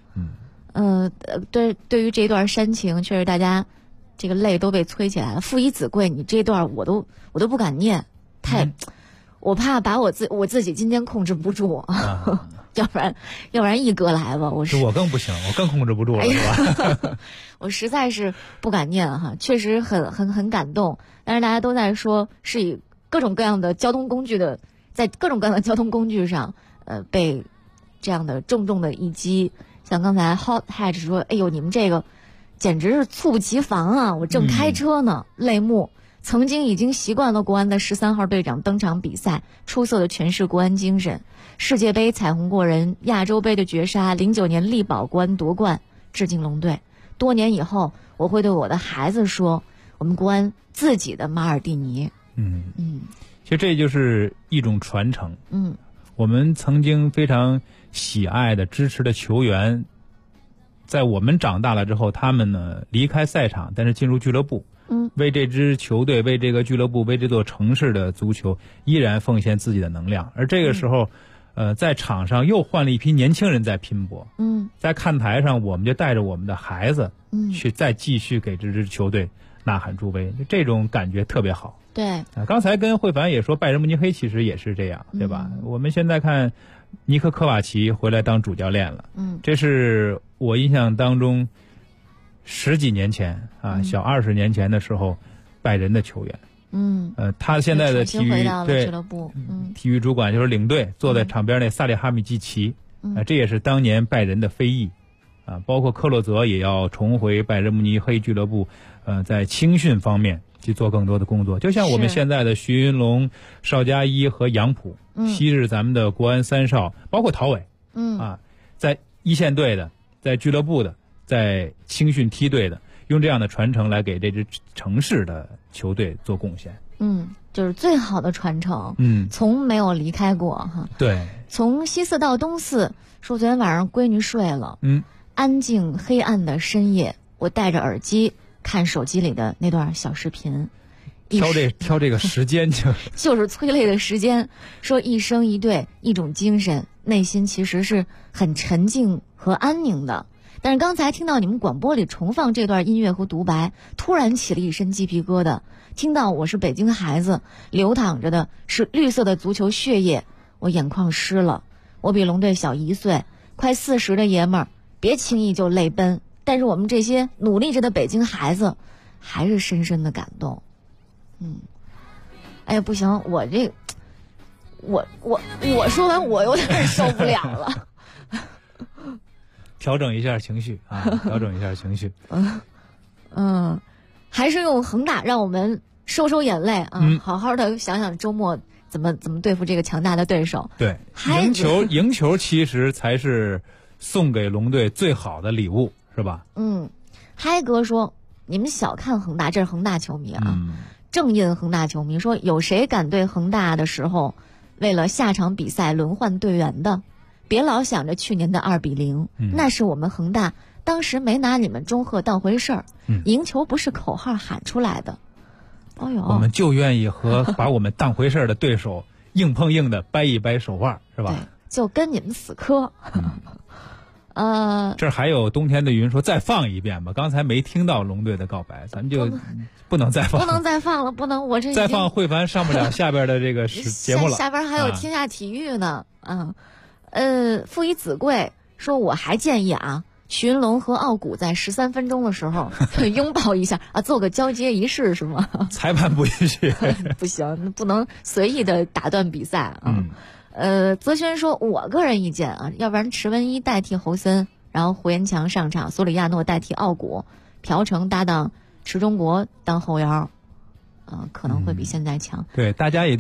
对于这一段煽情，确实大家这个泪都被催起来了。父以子贵，你这段我都不敢念，我怕把我自己今天控制不住，要不然一哥来吧， 我更不行，我更控制不住了，是吧？ 我实在是不敢念哈，确实很感动，但是大家都在说是以各种各样的交通工具在各种各样的交通工具上，被这样的重重的一击。像刚才 Hot Hatch 说：“哎呦，你们这个简直是猝不及防啊！我正开车呢，泪目。曾经已经习惯了国安的13号队长登场比赛，出色的诠释国安精神。世界杯彩虹过人，亚洲杯的绝杀，09年力保国安夺冠，致敬龙队。多年以后，我会对我的孩子说，我们国安自己的马尔蒂尼。” 其实这就是一种传承。我们曾经非常喜爱的、支持的球员，在我们长大了之后，他们呢离开赛场，但是进入俱乐部，为这支球队、为这个俱乐部、为这座城市的足球依然奉献自己的能量。而这个时候，在场上又换了一批年轻人在拼搏。在看台上，我们就带着我们的孩子，去再继续给这支球队呐喊助威，这种感觉特别好。 对， 刚才跟慧凡也说，拜仁慕尼黑其实也是这样，对吧？我们现在看尼科科瓦奇回来当主教练了，这是我印象当中10几年前啊，小20年前的时候，拜仁的球员。他现在的体育俱乐部， 体育主管就是领队，坐在场边那萨利哈米基奇，这也是当年拜仁的非议啊。包括克洛泽也要重回拜仁慕尼黑俱乐部，在青训方面去做更多的工作。就像我们现在的徐云龙、邵佳一和杨浦，昔日咱们的国安3少，包括陶伟，在一线队的，在俱乐部的，在青训梯队的，用这样的传承来给这支城市的球队做贡献。 就是最好的传承。从没有离开过哈。 对， 从西四到东四，说昨天晚上闺女睡了，安静黑暗的深夜，我戴着耳机看手机里的那段小视频， 挑这个时间就是催泪的时间。说一生一对，一种精神，内心其实是很沉静和安宁的。但是刚才听到你们广播里重放这段音乐和独白，突然起了一身鸡皮疙瘩。听到我是北京孩子，流淌着的是绿色的足球血液，我眼眶湿了。我比龙队小1岁，快40的爷们儿，别轻易就泪奔。但是我们这些努力着的北京孩子，还是深深的感动。哎呀，不行，我说完我有点受不了了。 调整一下情绪啊，调整一下情绪。 还是用恒大让我们收眼泪啊，好好的想想周末怎么对付这个强大的对手。 对，赢球其实才是送给龙队最好的礼物，是吧？ 嗨哥说你们小看恒大，这是恒大球迷啊，正印恒大球迷说，有谁敢对恒大的时候为了下场比赛轮换队员的？别老想着去年的2-0，那是我们恒大当时没拿你们中赫当回事儿。赢球不是口号喊出来的。哎呦， 我们就愿意和把我们当回事儿的对手硬碰硬的掰一掰手腕，是吧？ 对，就跟你们死磕。 这还有冬天的云说再放一遍吧，刚才没听到龙队的告白，咱们就不能再放了，不能，我这再放慧凡上不了下边的这个节目了。 下边还有天下体育呢。父以子贵说，我还建议啊，徐云龙和奥古在13分钟的时候拥抱一下啊，做个交接仪式是吗？ 裁判不允许。 不行，不能随意的打断比赛啊。泽轩说，我个人意见啊，要不然池文一代替侯森，然后胡延强上场，索里亚诺代替奥古，朴成搭档池中国当后腰，可能会比现在强。 对，大家也